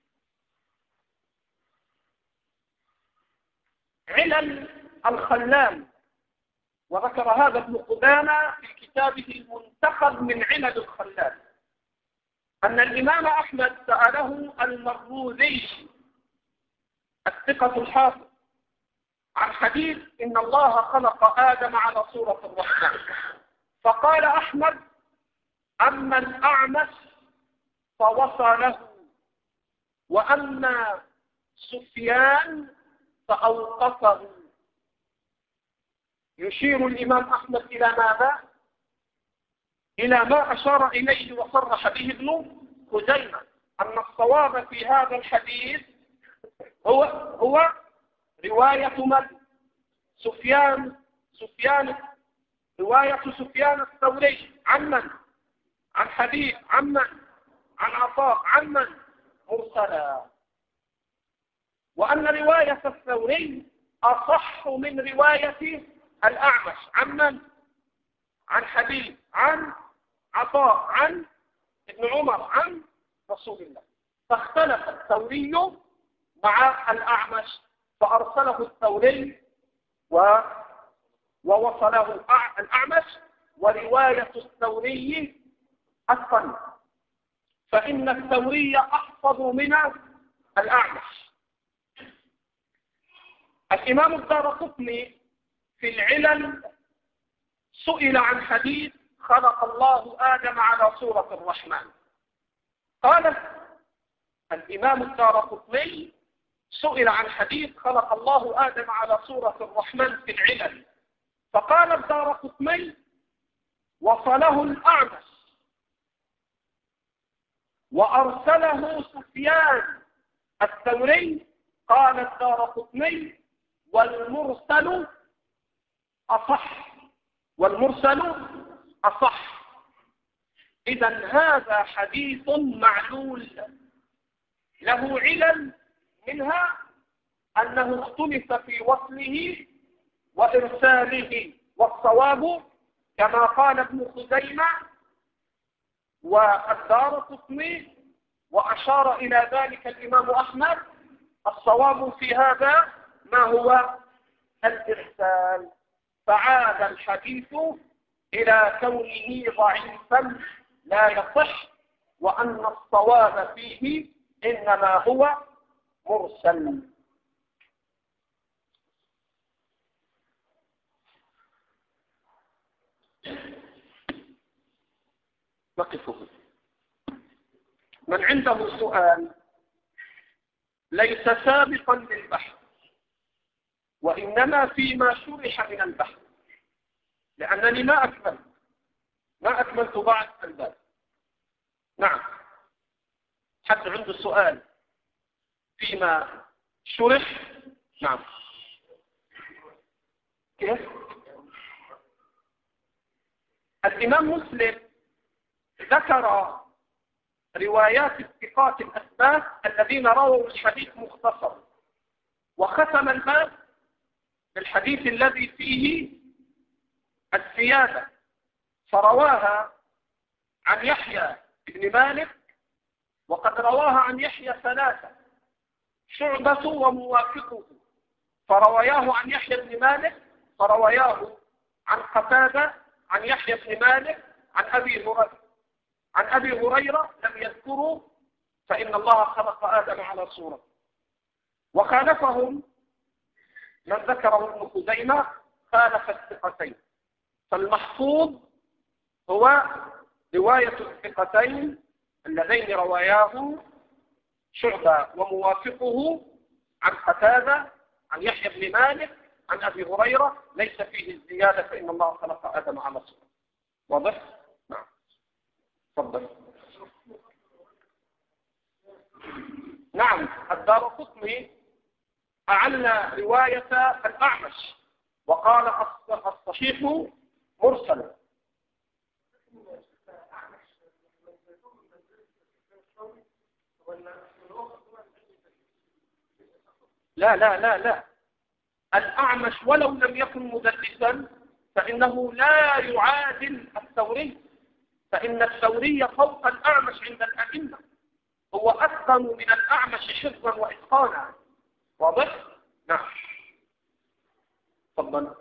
علل الخلال، وذكر هذا ابن قدامة في كتابه المنتخب من علل الخلال، أن الإمام أحمد سأله المروذي الثقة الحافظ عن حديث إن الله خلق آدم على صورة الرحمن، فقال أحمد أما الأعمش فوصله، وأما سفيان فأوقفه. يشير الإمام أحمد إلى ماذا؟ إلى ما أشار إليه وصرح به ابن خزيمة أن الصواب في هذا الحديث هو هو رواية من؟ سفيان سفيان رواية سفيان الثوري عن من؟ عن حبيب عن من؟ عن عطاء عن من؟ مرسلا. وأن رواية الثوري أصح من رواية الأعمش عن من؟ عن حبيب عن عطاء عن ابن عمر عن رسول الله. فاختلف الثوري مع الأعمش فأرسله الثوري و... ووصله الأعمش، ورواية الثوري أثقل، فإن الثوري أحفظ من الأعمش. الإمام الدارقطني في العلل سئل عن حديث خلق الله آدم على صورة الرحمن. قال الإمام الدارقطني سئل عن حديث خلق الله آدم على صورة الرحمن في العلل، فقال الدارقطني وصله الأعمش وأرسله سفيان الثوري. قال الدارقطني والمرسل أصح، والمرسل أصح. إذن هذا حديث معلول له علل، منها أنه اختلف في وصله وإرساله، والصواب كما قال ابن خزيمة والدارقطني وأشار إلى ذلك الإمام أحمد، الصواب في هذا ما هو الإرسال، فعاد الحديث إلى كونه ضعيفا لا يصح، وأن الصواب فيه إنما هو مرسل. نقفه. من عنده سؤال ليس سابقا للبحث، وإنما فيما شرح من البحث، لأنني ما أكملت ما أكملت بعض الباب. نعم، حد عنده سؤال فيما شرح؟ نعم. كيف؟ الإمام مسلم ذكر روايات الثقات الأثبات الذين رووا الحديث مختصر، وختم الباب بالحديث الذي فيه الزيادة، فرواها عن يحيى بن مالك، وقد رواها عن يحيى ثلاثة، شعبة وموافقه، فرواياه عن يحيى بن مالك، فرواياه عن قتادة عن يحيى بن مالك عن أبي هريرة عن أبي هريرة لم يذكروا فإن الله خلق آدم على صورة. وخالفهم من ذكره ابن خزيمة، خالف الثقتين، فالمحفوظ هو رواية الثقتين اللذين رواياه شعبة وموافقه عن قتادة عن يحيى بن مالك عن أبي هريرة، ليس فيه الزيادة فإن الله خلق آدم على صورة. واضح؟ نعم. تفضل. نعم، الدارقطني أعل رواية الأعمش وقال الصحيح مرسل. لا لا لا لا الأعمش ولو لم يكن مدلسا فإنه لا يعادل الثوري، فإن الثوري فوق الأعمش عند الأئمة، هو أتقن من الأعمش حفظا وإتقانا. واضح؟ نعم. تفضل.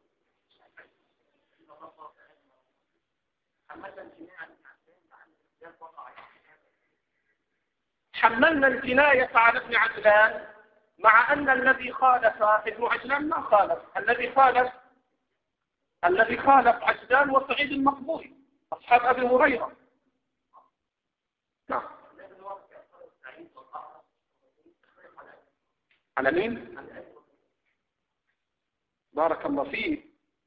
حملنا الجناية على ابن عجلان، مع أن الذي خالف ابن عجلان ما خالف، الذي خالف الذي خالف عجلان وسعيد المقبوري أصحاب أبي هريرة. نعم. على مين؟ بارك الله فيه.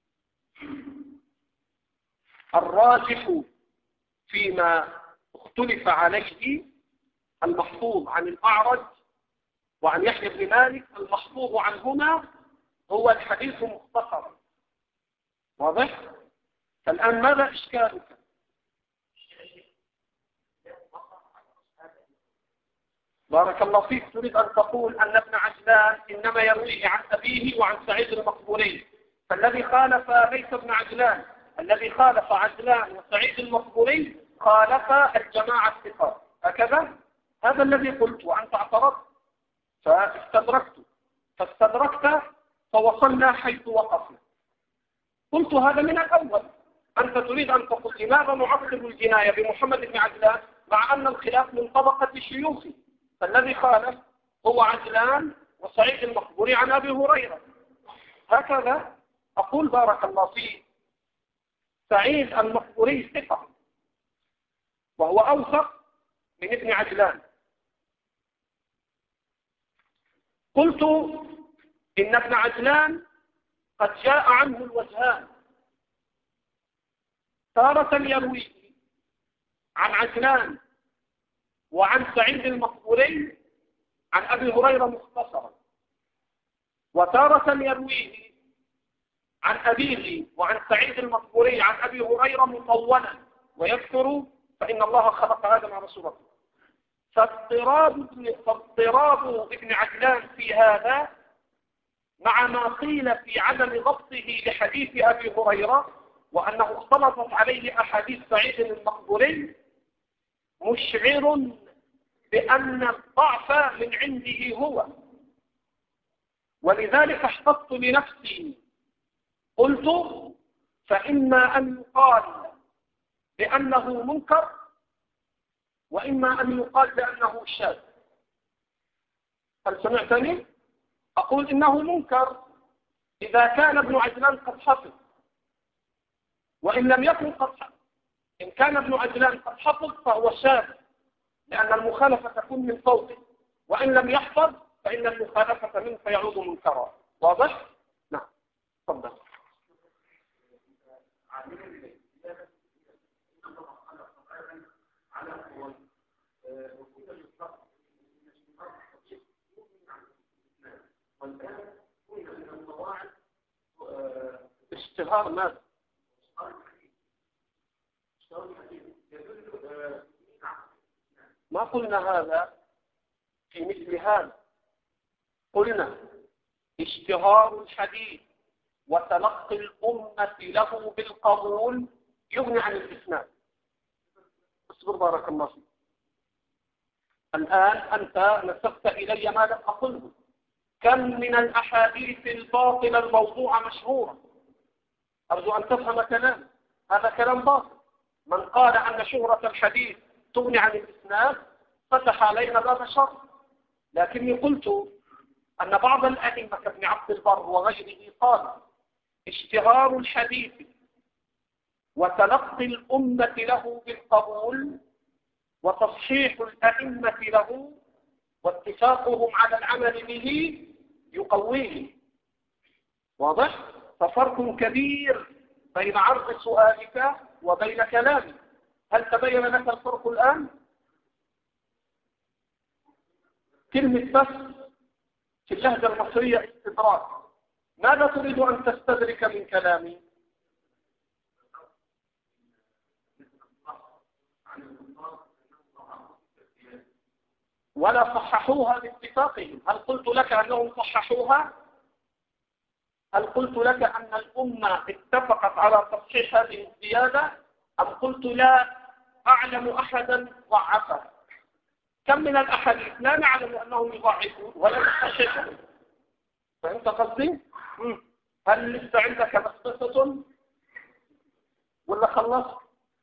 الراجح فيما اختلف عليه المحفوظ عن الأعرج وعن يحيى بن مالك، المحفوظ عنهما هو الحديث مختصر. واضح؟ فالآن ماذا إشكالك؟ بارك الله فيك، تريد أن تقول أن ابن عجلان إنما يرويه عن أبيه وعن سعيد المقبوري، فالذي خالف ليس ابن عجلان، الذي خالف عجلان وسعيد المقبوري خالف الجماعة الثقات، هكذا؟ هذا الذي قلت، وأنت اعترضت فاستدركت فاستدركت فوصلنا حيث وقفنا. قلت هذا من الأول، أنت تريد أن تقول لماذا نعقب الجناية بمحمد بن عجلان مع أن الخلاف من طبقة شيوخه، فالذي خالف هو عجلان وسعيد المقبوري عن أبي هريرة. هكذا أقول بارك الله فيه. سعيد المقبوري ثقة، وهو أوثق من ابن عجلان. قلت إن ابن عجلان قد جاء عنه الوجهان، تارة يرويه عن عجلان وعن سعيد المقبوري عن أبي هريرة مختصرا، وتارة يرويه عن أبيه وعن سعيد المقبوري عن أبي هريرة مطولا ويذكر فإن الله خلق آدم على صورته. فاضطراب ابن فاضطراب ابن عجلان في هذا مع ما قيل في عدم ضبطه لحديث أبي هريرة وأنه اختلطت عليه أحاديث سعيد المقبوري مشعر بأن الضعف من عنده هو، ولذلك احتطت لنفسي قلت فإما أن يقال بأنه منكر وإما أن يقال بأنه شاذ. هل سمعتني؟ أقول إنه منكر إذا كان ابن عجلان قد حفظ، وإن لم يكن قد حفظ. إن كان ابن عجلان قد حفظ فهو شاذ لأن المخالفة تكون من فوقه، وإن لم يحفظ فإن المخالفة منه فيعود منكرا. واضح؟ نعم. تفضل. اشتهار ماذا؟ ما قلنا هذا في مثل هذا، قلنا اشتهار الحديث وتلقي الأمة له بالقبول يغني عن الإسناد. اصبر بارك الله فيك. الآن أنت نسبت إلي ما لم أقله. كم من الأحاديث الباطلة الموضوعة مشهورة. أرجو أن تفهم كلام، هذا كلام باطل. من قال أن شهرة الحديث تغني عن الإسناد فتح علينا باب شر. لكني قلت أن بعض الأئمة كابن عبد البر وغيره قال اشتهار الحديث وتلقي الأمة له بالقبول وتصحيح الأئمة له واتفاقهم على العمل به يقويه. واضح؟ ففرق كبير بين عرض سؤالك وبين كلامي. هل تبين لك الفرق الآن؟ كلمة بس في اللهجة المصرية استدراك. ماذا تريد أن تستدرك من كلامي؟ ولا صححوها باتفاقهم. هل قلت لك أنهم صححوها؟ هل قلت لك أن الأمة اتفقت على تصحيح هذه الزيادة؟ أم قلت لا أعلم أحدا ضعفها؟ كم من الأحاديث لا نعلم أنهم يضعفون ولا يصححون. فأنت قصدي؟ هل لسه عندك بسطة ولا خلصت؟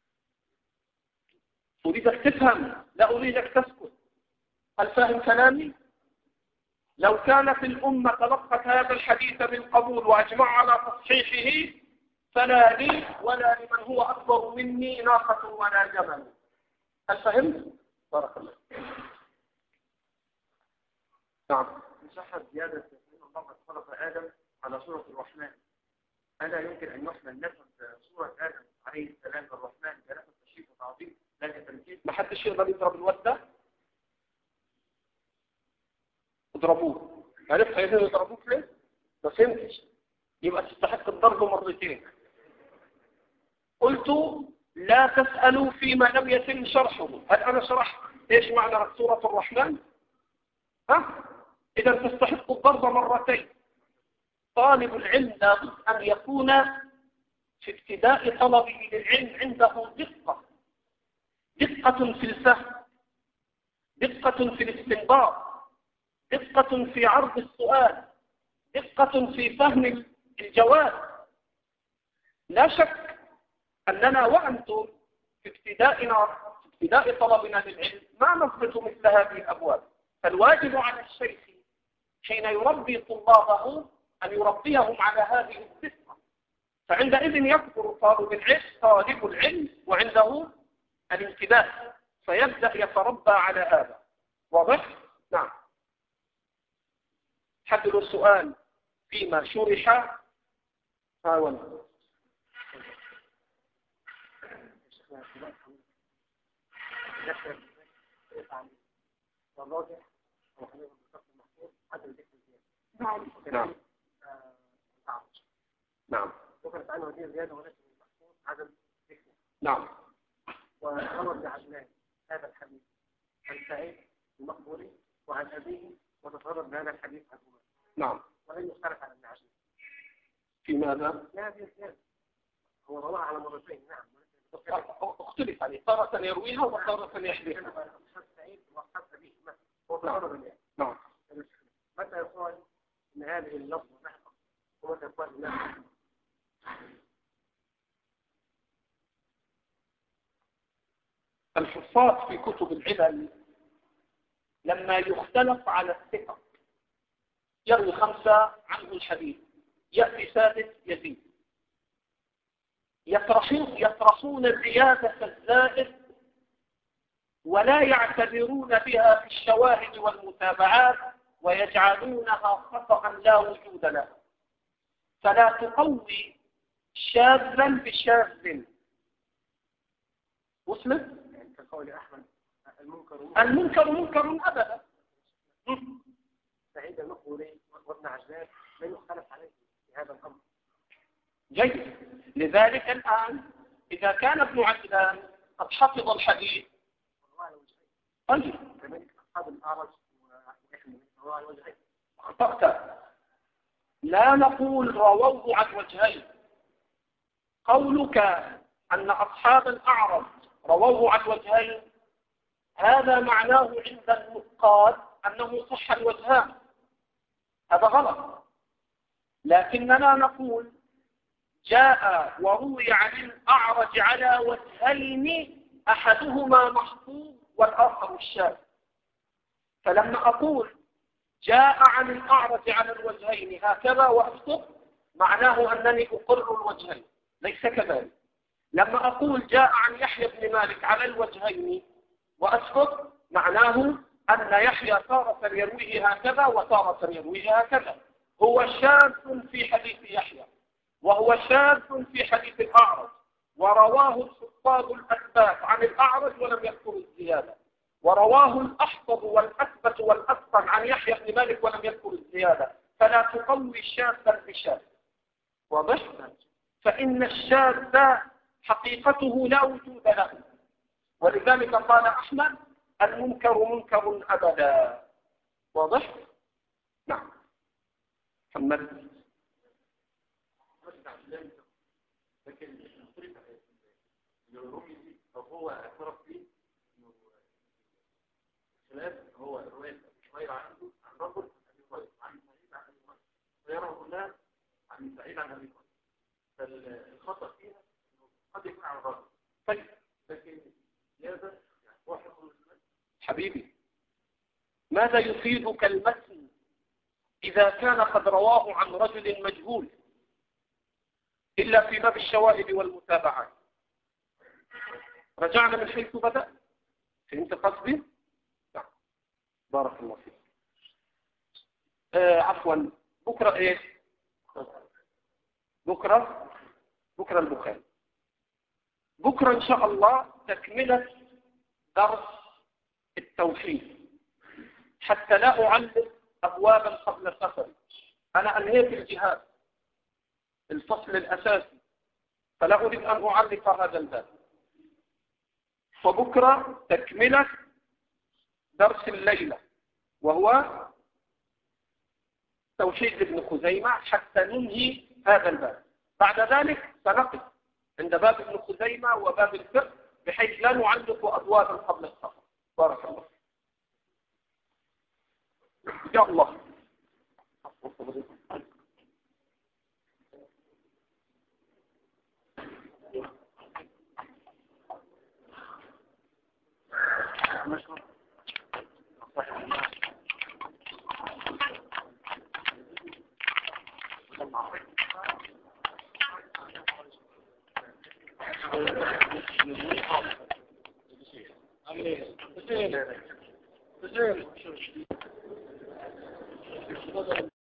أريدك تفهم لا أريدك تسكت. هل فاهم كلامي؟ لو كانت الأمة تلقت هذا الحديث بالقبول وأجمع على تصحيحه فلا لي ولا لمن هو أكبر مني ناقة ولا جمل. هل فهمت؟ بارك الله. نعم. صحت زيادة أن الله قد خلق آدم على صورة الرحمن. ألا يمكن أن يحمل نفس صورة آدم عليه السلام الرحمن كنفس تشريف وتعظيم لا كتمثيل؟ ما حدش يقدر يضرب الودة؟ اضربوه. عرفت عايزين يضربوك ليه؟ ما فهمتش. يبقى تستحق الضرب مرتين. قلت لا تسألوا فيما لم يتم شرحه. هل أنا شرحت إيش معنى سورة الرحمن؟ ها؟ إذا تستحق الضرب مرتين. طالب العلم لابد أن يكون في ابتداء طلبه للعلم عنده دقة. دقة في الفهم، دقة في الاستنباط، دقة في عرض السؤال، دقة في فهم الجواب. لا شك أننا وأنتم في ابتدائنا في ابتداء طلبنا للعلم ما نضبط مثل هذه الأبواب. فالواجب على الشيخ حين يربي طلابه أن يربيهم على هذه الفطرة، فعندئذ يكبر طالب العلم طالب العلم وعنده الانتباه، فيبدأ يتربى على هذا. واضح؟ نعم. حدد السؤال فيما شرح. حاول. نعم نعم نعم نعم. وروى عجلان هذا الحديث عن سعيد المقبوري وعن أبيه وتفرد بهذا الحديث عنهما. نعم. ولم يختلف على ابن عجلان. في ماذا؟ لا في الزيادة. هو رواه على مرتين. نعم. اختلف عليه، تارة يرويها وتارة يحدثها. سعيد وأصحاب أبيه هو تفرد بها. نعم. متى يقال إن هذه اللفظة محقة ومتى يقال لا؟ الحفاظ في كتب العلل لما يختلف على الثقة يروي خمسة عنه الحديث، يأتي سادس يزيد، يطرحون يطرحون الزيادة الزائد ولا يعتبرون بها في الشواهد والمتابعات ويجعلونها خطأ لا وجود له. فلا تقوي شاذا بشاذ. وصلت؟ كقول أحمد المنكر المنكر منكر أبدا. سعيد المقبوري وابن عجلان لا يختلف عليه في هذا الأمر. جيد. لذلك الآن إذا كان ابن عجلان قد حفظ الحديث طيب كذلك أصحاب الأعرج وإحنا رواه على وجهين. أخطأت. لا نقول رووه عن وجهين. قولك أن أصحاب الأعرج رووه عن وجهين هذا معناه عند النقاد أنه صح الوجهان، هذا غلط. لكننا نقول جاء وروي عن الأعرج على وجهين أحدهما محفوظ والآخر الشاذ. فلما أقول جاء عن الأعرج على الوجهين هكذا وأسقط معناه أنني أقر الوجهين، ليس كذلك. لما أقول جاء عن يحيى بن مالك على الوجهين وأسقط معناه أن يحيى تارة يرويه هكذا وتارة يرويه هكذا. هو شاذ في حديث يحيى وهو شاذ في حديث الأعرج، ورواه الحفاظ الأثبات عن الأعرج ولم يذكر الزيادة، ورواه الأحفظ والأثبت والأتقن عن يحيى بن مالك ولم يذكر الزيادة. فلا تقوي شاذا بشاذ. واضح؟ فإن الشاذ حقيقته لا وجود له، ولذلك قال أحمد المنكر منكر أبدا. واضح؟ نعم. محمد. لكن الرومي هو اعترف فيه انه خلاف هو روايه غير عنده عن رجل عن سعيد عن ابي هريره ويرى الناس عن سعيد عن ابي هريره، فالخطا فيها انه قد يكون عن الرجل. طيب لكن هذا هو حكم حبيبي، ماذا يفيدك المتن إذا كان قد رواه عن رجل مجهول إلا في باب الشواهد والمتابعات؟ رجعنا من حيث بدأ. فهمت قصدي؟ نعم. بارك الله فيك. آه عفوا، بكرة ايه؟ بكرة بكرة البخاري. بكرة إن شاء الله تكملة درس التوحيد حتى لا أعلق أبوابا قبل السفر. أنا أنهيت الجهاد الفصل الأساسي فلا أريد أن أعلق هذا الباب. فبكرة تكملة درس الليلة وهو توحيد ابن خزيمة حتى ننهي هذا الباب. بعد ذلك سنقف عند باب ابن خزيمة وباب الفقه بحيث لا نعلق أبوابا قبل السفر. بارك الله. يا الله. بسير بسير